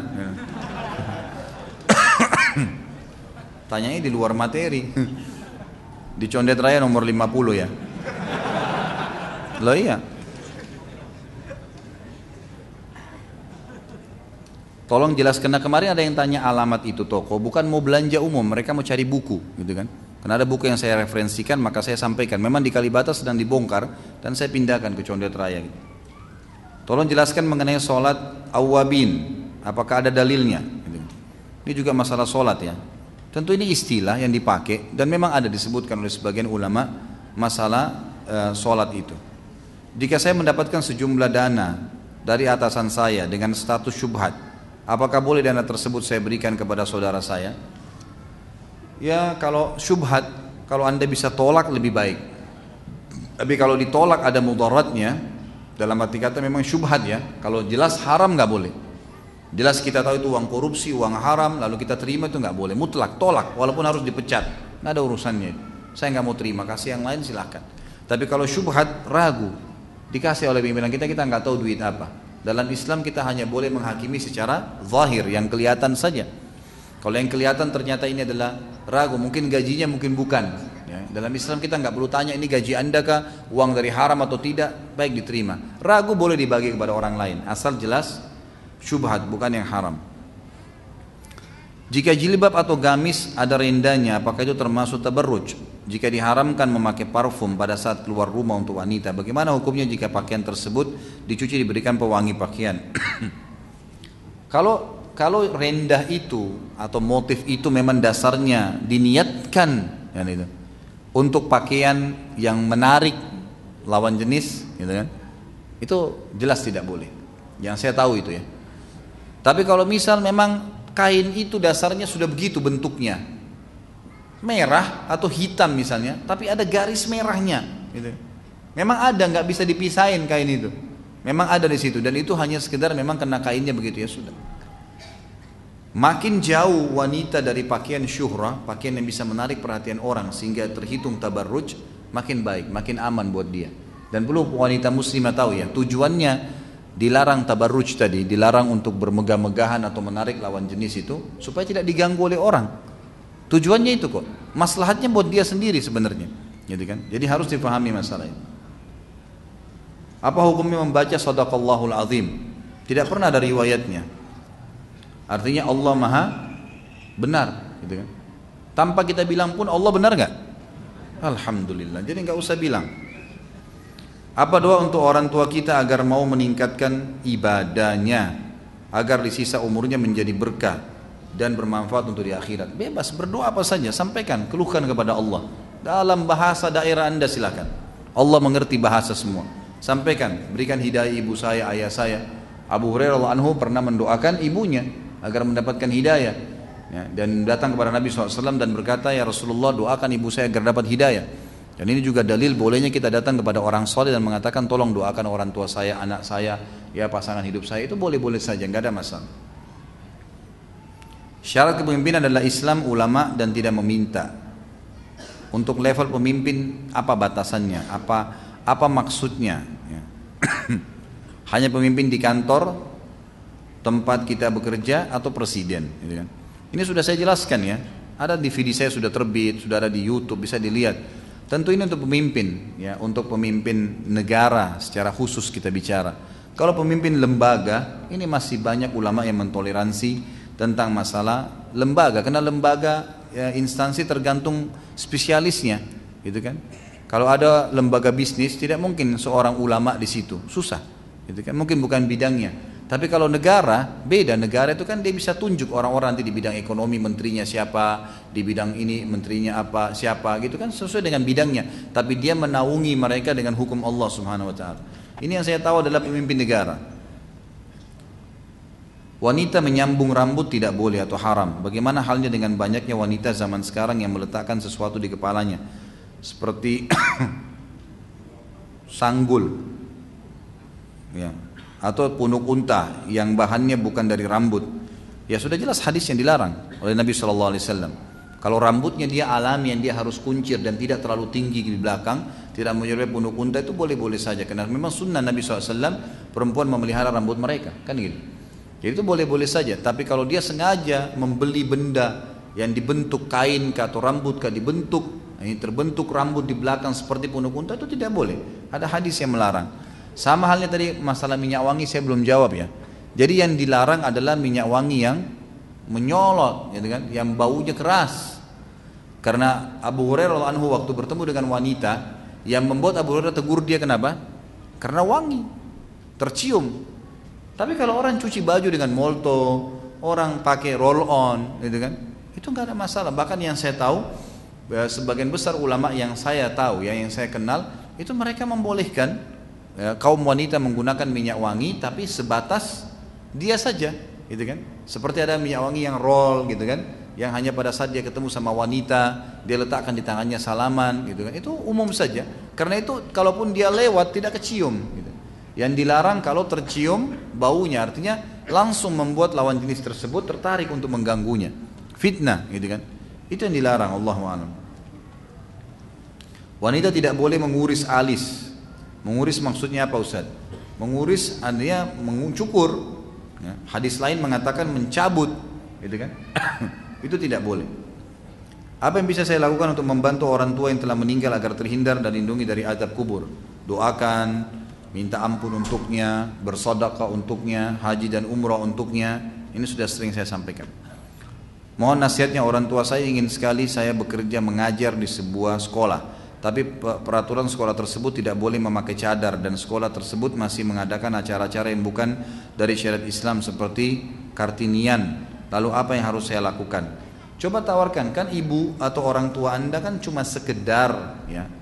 Tanyanya di luar materi. Di Condet Raya nomor 50 ya. Loh iya. Tolong jelaskan. Nah, kemarin ada yang tanya alamat itu toko, bukan mau belanja umum, mereka mau cari buku, gitu kan. Karena ada buku yang saya referensikan, maka saya sampaikan. Memang di Kalibata sedang dibongkar dan saya pindahkan ke Condet Raya. Gitu. Tolong jelaskan mengenai sholat awabin, apakah ada dalilnya? Gitu. Ini juga masalah sholat ya. Tentu ini istilah yang dipakai dan memang ada disebutkan oleh sebagian ulama masalah sholat itu. Jika saya mendapatkan sejumlah dana dari atasan saya dengan status syubhat, apakah boleh dana tersebut saya berikan kepada saudara saya? Ya kalau syubhat, kalau anda bisa tolak lebih baik. Tapi kalau ditolak ada mudaratnya, dalam arti kata memang syubhat ya. Kalau jelas haram nggak boleh. Jelas kita tahu itu uang korupsi, uang haram, lalu kita terima itu nggak boleh. Mutlak, tolak, walaupun harus dipecat, nggak ada urusannya. Saya nggak mau terima, kasih yang lain silahkan. Tapi kalau syubhat, ragu, dikasih oleh pimpinan kita nggak tahu duit apa. Dalam Islam kita hanya boleh menghakimi secara zahir, yang kelihatan saja. Kalau yang kelihatan ternyata ini adalah ragu, mungkin gajinya mungkin bukan. Ya, dalam Islam kita nggak perlu tanya ini gaji anda kah, uang dari haram atau tidak, baik diterima. Ragu boleh dibagi kepada orang lain, asal jelas syubhat bukan yang haram. Jika jilbab atau gamis ada rendanya, apakah itu termasuk tabarruj? Jika diharamkan memakai parfum pada saat keluar rumah untuk wanita, bagaimana hukumnya jika pakaian tersebut dicuci diberikan pewangi pakaian? Kalau rendah itu atau motif itu memang dasarnya diniatkan kan itu, untuk pakaian yang menarik lawan jenis, gitu kan? Itu jelas tidak boleh. Yang saya tahu itu ya. Tapi kalau misal memang kain itu dasarnya sudah begitu bentuknya, merah atau hitam misalnya, tapi ada garis merahnya, gitu. Memang ada, nggak bisa dipisahin kain itu. Memang ada di situ dan itu hanya sekedar memang kena kainnya begitu ya sudah. Makin jauh wanita dari pakaian syuhrah, pakaian yang bisa menarik perhatian orang sehingga terhitung tabarruj, makin baik, makin aman buat dia. Dan perlu wanita muslimah tahu ya, tujuannya dilarang tabarruj tadi, dilarang untuk bermegah-megahan atau menarik lawan jenis itu supaya tidak diganggu oleh orang. Tujuannya itu kok, maslahatnya buat dia sendiri sebenarnya, gitu kan? Jadi harus dipahami masalah ini. Apa hukumnya membaca Shadaqallahul Azim? Tidak pernah ada riwayatnya. Artinya Allah Maha benar, gitu kan? Tanpa kita bilang pun Allah benar nggak? Alhamdulillah. Jadi nggak usah bilang. Apa doa untuk orang tua kita agar mau meningkatkan ibadahnya, agar di sisa umurnya menjadi berkah dan bermanfaat untuk di akhirat? Bebas, berdoa apa saja, sampaikan, keluhkan kepada Allah. Dalam bahasa daerah Anda silakan. Allah mengerti bahasa semua. Sampaikan, berikan hidayah ibu saya, ayah saya. Abu Hurairah radhiyallahu anhu pernah mendoakan ibunya agar mendapatkan hidayah. Ya, dan datang kepada Nabi SAW dan berkata, ya Rasulullah, doakan ibu saya agar dapat hidayah. Dan ini juga dalil bolehnya kita datang kepada orang soleh dan mengatakan tolong doakan orang tua saya, anak saya, ya pasangan hidup saya, itu boleh-boleh saja, nggak ada masalah. Syarat kepemimpinan adalah Islam, ulama dan tidak meminta. Untuk level pemimpin apa batasannya, apa maksudnya? Ya. Hanya pemimpin di kantor tempat kita bekerja atau presiden, gitu kan? Ini sudah saya jelaskan ya. Ada DVD saya sudah terbit, sudah ada di YouTube, bisa dilihat. Tentu ini untuk pemimpin, ya, untuk pemimpin negara secara khusus kita bicara. Kalau pemimpin lembaga, ini masih banyak ulama yang mentoleransi tentang masalah lembaga, karena lembaga ya, instansi tergantung spesialisnya, gitu kan. Kalau ada lembaga bisnis, tidak mungkin seorang ulama di situ, susah, gitu kan. Mungkin bukan bidangnya. Tapi kalau negara, beda. Negara itu kan dia bisa tunjuk orang-orang nanti di bidang ekonomi, menterinya siapa, di bidang ini menterinya apa, siapa, gitu kan, sesuai dengan bidangnya. Tapi dia menaungi mereka dengan hukum Allah Subhanahu Wa Taala. Ini yang saya tahu adalah pemimpin negara. Wanita menyambung rambut tidak boleh atau haram. Bagaimana halnya dengan banyaknya wanita zaman sekarang yang meletakkan sesuatu di kepalanya, seperti sanggul, ya, atau punuk unta yang bahannya bukan dari rambut. Ya sudah jelas hadis yang dilarang oleh Nabi SAW. Kalau rambutnya dia alami yang dia harus kuncir dan tidak terlalu tinggi di belakang, tidak menyerupai punuk unta, itu boleh-boleh saja. Karena memang sunnah Nabi SAW perempuan memelihara rambut mereka, kan gitu. Jadi itu boleh-boleh saja. Tapi kalau dia sengaja membeli benda yang dibentuk kain atau rambut dibentuk, ini terbentuk rambut di belakang seperti punuk unta, itu tidak boleh. Ada hadis yang melarang. Sama halnya tadi masalah minyak wangi saya belum jawab ya. Jadi yang dilarang adalah minyak wangi yang menyolot, gitu kan, yang baunya keras. Karena Abu Hurairah radhiyallahu anhu waktu bertemu dengan wanita, yang membuat Abu Hurairah tegur dia kenapa? Karena wangi, tercium. Tapi kalau orang cuci baju dengan molto, orang pakai roll on, gitu kan, itu nggak ada masalah. Bahkan yang saya tahu, sebagian besar ulama yang saya tahu, yang saya kenal, itu mereka membolehkan ya, kaum wanita menggunakan minyak wangi tapi sebatas dia saja, gitu kan. Seperti ada minyak wangi yang roll, gitu kan, yang hanya pada saat dia ketemu sama wanita dia letakkan di tangannya salaman, gitu kan. Itu umum saja. Karena itu kalaupun dia lewat tidak kecium, gitu. Yang dilarang kalau tercium baunya, artinya langsung membuat lawan jenis tersebut tertarik untuk mengganggunya, fitnah, gitu kan. Itu yang dilarang. Allahu a'lam. Wanita tidak boleh menguris alis. Menguris maksudnya apa Ustaz? Menguris artinya mencukur. Ya, hadis lain mengatakan mencabut, gitu kan? Itu tidak boleh. Apa yang bisa saya lakukan untuk membantu orang tua yang telah meninggal agar terhindar dan lindungi dari azab kubur? Doakan, minta ampun untuknya, bersedekah untuknya, haji dan umrah untuknya. Ini sudah sering saya sampaikan. Mohon nasihatnya, orang tua saya ingin sekali saya bekerja mengajar di sebuah sekolah, tapi peraturan sekolah tersebut tidak boleh memakai cadar dan sekolah tersebut masih mengadakan acara-acara yang bukan dari syariat Islam seperti Kartinian. Lalu apa yang harus saya lakukan? Coba tawarkan, kan ibu atau orang tua anda kan cuma sekedar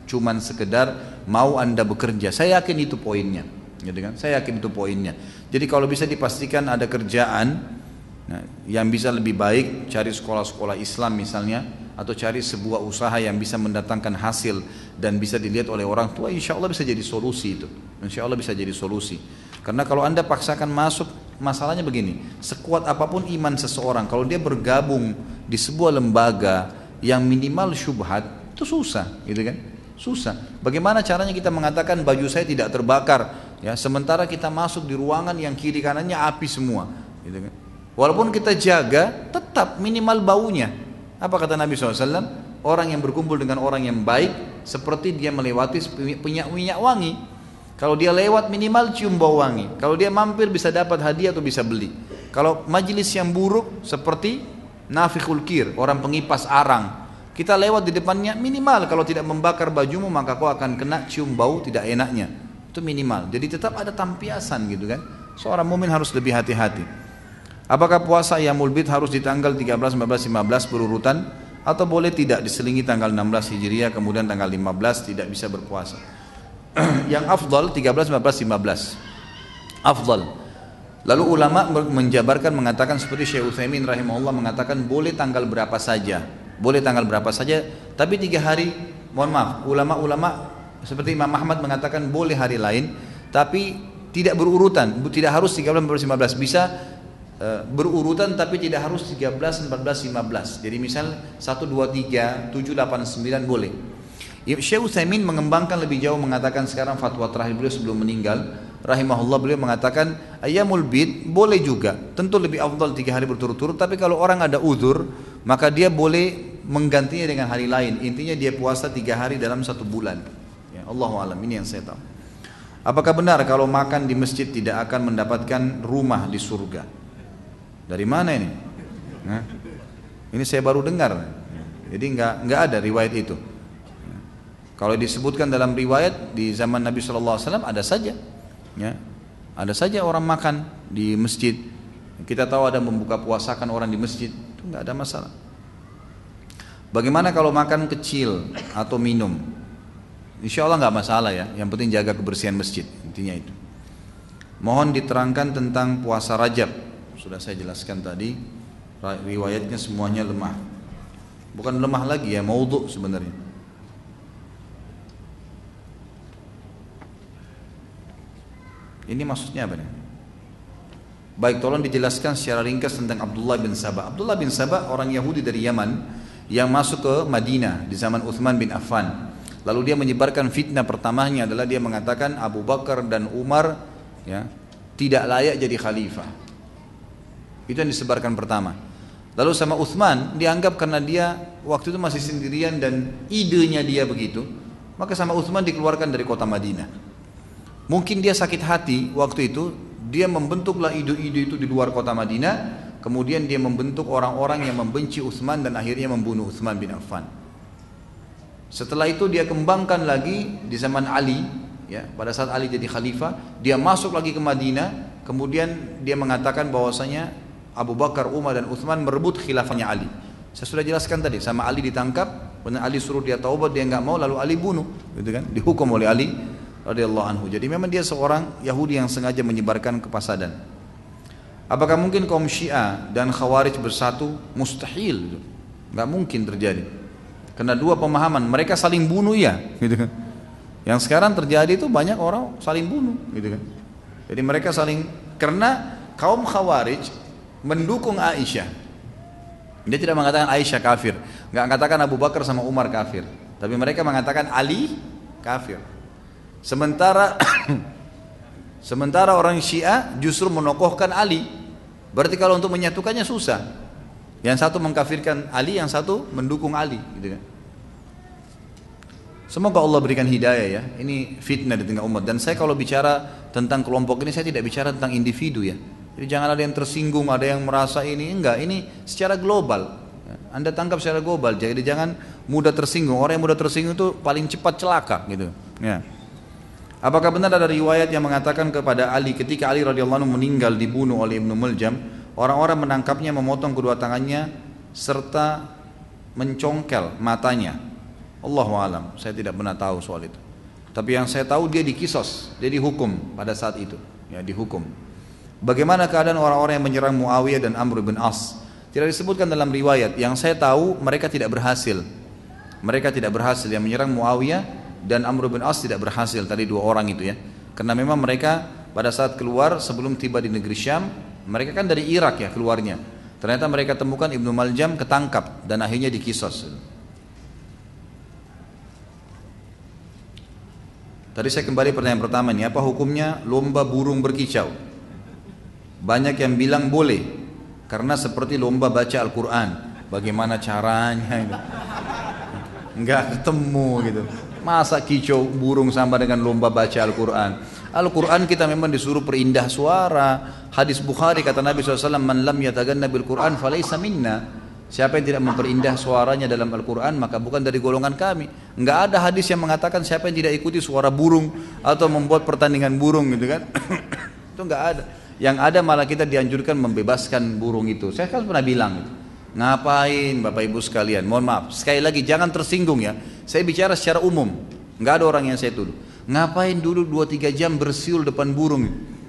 mau anda bekerja. Saya yakin itu poinnya, gitu kan? Saya yakin itu poinnya. Jadi kalau bisa dipastikan ada kerjaan, nah, yang bisa lebih baik cari sekolah-sekolah Islam misalnya, atau cari sebuah usaha yang bisa mendatangkan hasil dan bisa dilihat oleh orang tua, insya Allah bisa jadi solusi itu. Insya Allah bisa jadi solusi. Karena kalau anda paksakan masuk, masalahnya begini, sekuat apapun iman seseorang, kalau dia bergabung di sebuah lembaga yang minimal syubhat, itu susah, gitu kan? Susah. Bagaimana caranya kita mengatakan baju saya tidak terbakar, ya, sementara kita masuk di ruangan yang kiri kanannya api semua, gitu kan? Walaupun kita jaga, tetap minimal baunya. Apa kata Nabi SAW? Orang yang berkumpul dengan orang yang baik seperti dia melewati minyak wangi. Kalau dia lewat minimal cium bau wangi. Kalau dia mampir bisa dapat hadiah atau bisa beli. Kalau majelis yang buruk seperti nafikhul kir, orang pengipas arang. Kita lewat di depannya minimal kalau tidak membakar bajumu maka kau akan kena cium bau tidak enaknya. Itu minimal. Jadi tetap ada tampiasan gitu kan. Seorang mukmin harus lebih hati-hati. Apakah puasa Ayyamul Bid harus di tanggal 13, 14, 15 berurutan atau boleh tidak diselingi tanggal 16 Hijriah kemudian tanggal 15 tidak bisa berpuasa? Yang afdal 13, 14, 15 afdal. Lalu ulama menjabarkan mengatakan seperti Syekh Utsaimin rahimahullah mengatakan boleh tanggal berapa saja. Boleh tanggal berapa saja, tapi 3 hari, mohon maaf, ulama-ulama seperti Imam Ahmad mengatakan boleh hari lain, tapi tidak berurutan, tidak harus 13, 14, 15, bisa berurutan tapi tidak harus 13, 14, 15. Jadi misal 1, 2, 3, 7, 8, 9 boleh. Syekh Utsaimin mengembangkan lebih jauh mengatakan sekarang fatwa terakhir beliau sebelum meninggal rahimahullah, beliau mengatakan Ayyamul Bid boleh juga, tentu lebih afdal 3 hari berturut-turut, tapi kalau orang ada uzur maka dia boleh menggantinya dengan hari lain. Intinya dia puasa 3 hari dalam 1 bulan ya, Allahu a'lam, ini yang saya tahu. Apakah benar kalau makan di masjid tidak akan mendapatkan rumah di surga? Dari mana ini? Nah, ini saya baru dengar. Jadi nggak ada riwayat itu. Kalau disebutkan dalam riwayat di zaman Nabi SAW ada saja, ya, ada saja orang makan di masjid. Kita tahu ada membuka puasakan orang di masjid, itu nggak ada masalah. Bagaimana kalau makan kecil atau minum? Insya Allah nggak masalah ya. Yang penting jaga kebersihan masjid, intinya itu. Mohon diterangkan tentang puasa Rajab. Sudah saya jelaskan tadi, riwayatnya semuanya lemah. Bukan lemah lagi ya, maudhu sebenarnya. Ini maksudnya apa nih? Baik, tolong dijelaskan secara ringkas tentang Abdullah bin Sabah. Abdullah bin Sabah orang Yahudi dari Yaman yang masuk ke Madinah di zaman Uthman bin Affan. Lalu dia menyebarkan fitnah. Pertamanya adalah dia mengatakan Abu Bakar dan Umar ya, tidak layak jadi khalifah. Itu yang disebarkan pertama. Lalu sama Uthman dianggap karena dia waktu itu masih sendirian dan idenya dia begitu, maka sama Uthman dikeluarkan dari kota Madinah. Mungkin dia sakit hati waktu itu, dia membentuklah ide-ide itu di luar kota Madinah, kemudian dia membentuk orang-orang yang membenci Uthman dan akhirnya membunuh Uthman bin Affan. Setelah itu dia kembangkan lagi di zaman Ali, ya, pada saat Ali jadi khalifah, dia masuk lagi ke Madinah, kemudian dia mengatakan bahwasanya Abu Bakar, Umar dan Uthman merebut khilafahnya Ali. Saya sudah jelaskan tadi, sama Ali ditangkap, kemudian Ali suruh dia taubat, dia nggak mau, lalu Ali bunuh, gitu kan? Dihukum oleh Ali radhiyallahu anhu. Jadi memang dia seorang Yahudi yang sengaja menyebarkan kepasadan. Apakah mungkin kaum Syiah dan Khawarij bersatu? Mustahil, nggak mungkin terjadi. Karena dua pemahaman, mereka saling bunuh ya, gitu kan? Yang sekarang terjadi itu banyak orang saling bunuh, gitu kan? Jadi mereka saling, karena kaum Khawarij mendukung Aisyah. Dia tidak mengatakan Aisyah kafir, nggak mengatakan Abu Bakar sama Umar kafir, tapi mereka mengatakan Ali kafir. Sementara orang Syiah justru menokohkan Ali. Berarti kalau untuk menyatukannya susah. Yang satu mengkafirkan Ali, yang satu mendukung Ali, gitu kan? Semoga Allah berikan hidayah ya. Ini fitnah di tengah umat. Dan saya kalau bicara tentang kelompok ini, saya tidak bicara tentang individu ya. Jadi jangan ada yang tersinggung, ada yang merasa ini, enggak, ini secara global. Anda tangkap secara global, jadi jangan mudah tersinggung. Orang yang mudah tersinggung itu paling cepat celaka gitu. Ya. Apakah benar ada riwayat yang mengatakan kepada Ali ketika Ali radhiyallahu anhu meninggal dibunuh oleh Ibnu Muljam, orang-orang menangkapnya, memotong kedua tangannya serta mencongkel matanya. Allahu alam, saya tidak pernah tahu soal itu. Tapi yang saya tahu dia dikisos, dia dihukum pada saat itu, ya dihukum. Bagaimana keadaan orang-orang yang menyerang Muawiyah dan Amr bin As? Tidak disebutkan dalam riwayat. Yang saya tahu mereka tidak berhasil. Mereka tidak berhasil, yang menyerang Muawiyah dan Amr bin As tidak berhasil, tadi dua orang itu ya. Karena memang mereka pada saat keluar sebelum tiba di negeri Syam, mereka kan dari Irak ya keluarnya. Ternyata mereka temukan Ibnu Muljam ketangkap dan akhirnya dikisos. Tadi saya kembali pertanyaan pertama nih, apa hukumnya lomba burung berkicau? Banyak yang bilang boleh, karena seperti lomba baca Al-Quran. Bagaimana caranya? Enggak ketemu gitu. Masa kicau burung sama dengan lomba baca Al-Quran? Al-Quran kita memang disuruh perindah suara. Hadis Bukhari kata Nabi SAW, man lam yataganna bil Quran falaysa minna. Siapa yang tidak memperindah suaranya dalam Al-Quran maka bukan dari golongan kami. Enggak ada hadis yang mengatakan siapa yang tidak ikuti suara burung atau membuat pertandingan burung gitu kan. Itu enggak ada. Yang ada malah kita dianjurkan membebaskan burung itu. Saya kan pernah bilang gitu. Ngapain Bapak Ibu sekalian, mohon maaf sekali lagi jangan tersinggung ya, saya bicara secara umum, nggak ada orang yang saya tuduh. Ngapain dulu 2-3 jam bersiul depan burung?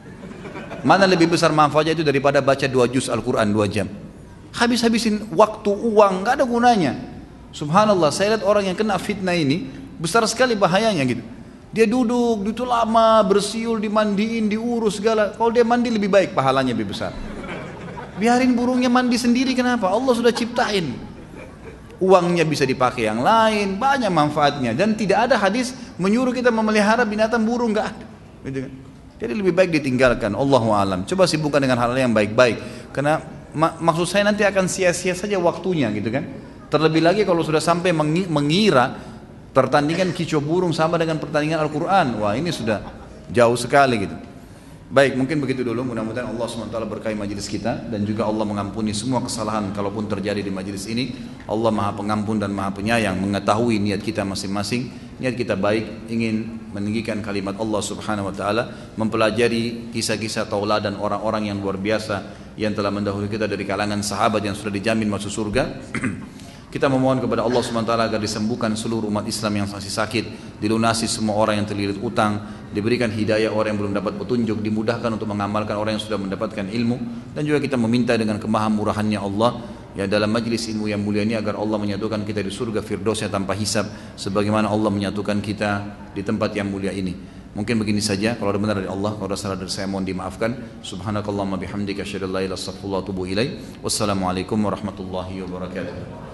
Mana lebih besar manfaatnya itu daripada baca 2 juz Al-Quran 2 jam? Habis-habisin waktu, uang, nggak ada gunanya. Subhanallah, saya lihat orang yang kena fitnah ini besar sekali bahayanya gitu. Dia duduk itu lama, bersiul, dimandiin, diurus segala. Kalau dia mandi lebih baik, pahalanya lebih besar. Biarin burungnya mandi sendiri, kenapa? Allah sudah ciptain. Uangnya bisa dipakai yang lain, banyak manfaatnya. Dan tidak ada hadis menyuruh kita memelihara binatang burung, nggak ada. Gitu kan? Jadi lebih baik ditinggalkan. Allahu a'lam. Coba sibukkan dengan hal yang baik-baik. Karena maksud saya nanti akan sia-sia saja waktunya, gitu kan? Terlebih lagi kalau sudah sampai mengira pertandingan kicau burung sama dengan pertandingan Al-Quran. Wah ini sudah jauh sekali gitu. Baik, mungkin begitu dulu. Mudah-mudahan Allah SWT berkahi majelis kita dan juga Allah mengampuni semua kesalahan kalaupun terjadi di majelis ini. Allah Maha Pengampun dan Maha Penyayang, mengetahui niat kita masing-masing. Niat kita baik, ingin meninggikan kalimat Allah Subhanahu wa taala, mempelajari kisah-kisah tauladan orang-orang yang luar biasa yang telah mendahului kita dari kalangan sahabat yang sudah dijamin masuk surga. Kita memohon kepada Allah SWT agar disembuhkan seluruh umat Islam yang masih sakit, dilunasi semua orang yang terlilit utang, diberikan hidayah orang yang belum dapat petunjuk, dimudahkan untuk mengamalkan orang yang sudah mendapatkan ilmu, dan juga kita meminta dengan kemahamurahannya Allah ya dalam majlis ilmu yang mulia ini agar Allah menyatukan kita di surga firdausnya tanpa hisab, sebagaimana Allah menyatukan kita di tempat yang mulia ini. Mungkin begini saja, kalau ada benar dari Allah, kalau ada salah dari saya mohon dimaafkan. Subhanakallahumma bihamdika asyhadu an la ilaha illa anta astaghfiruka wa atubu ilaik. Wassalamualaikum warahmatullahi wabarakatuh.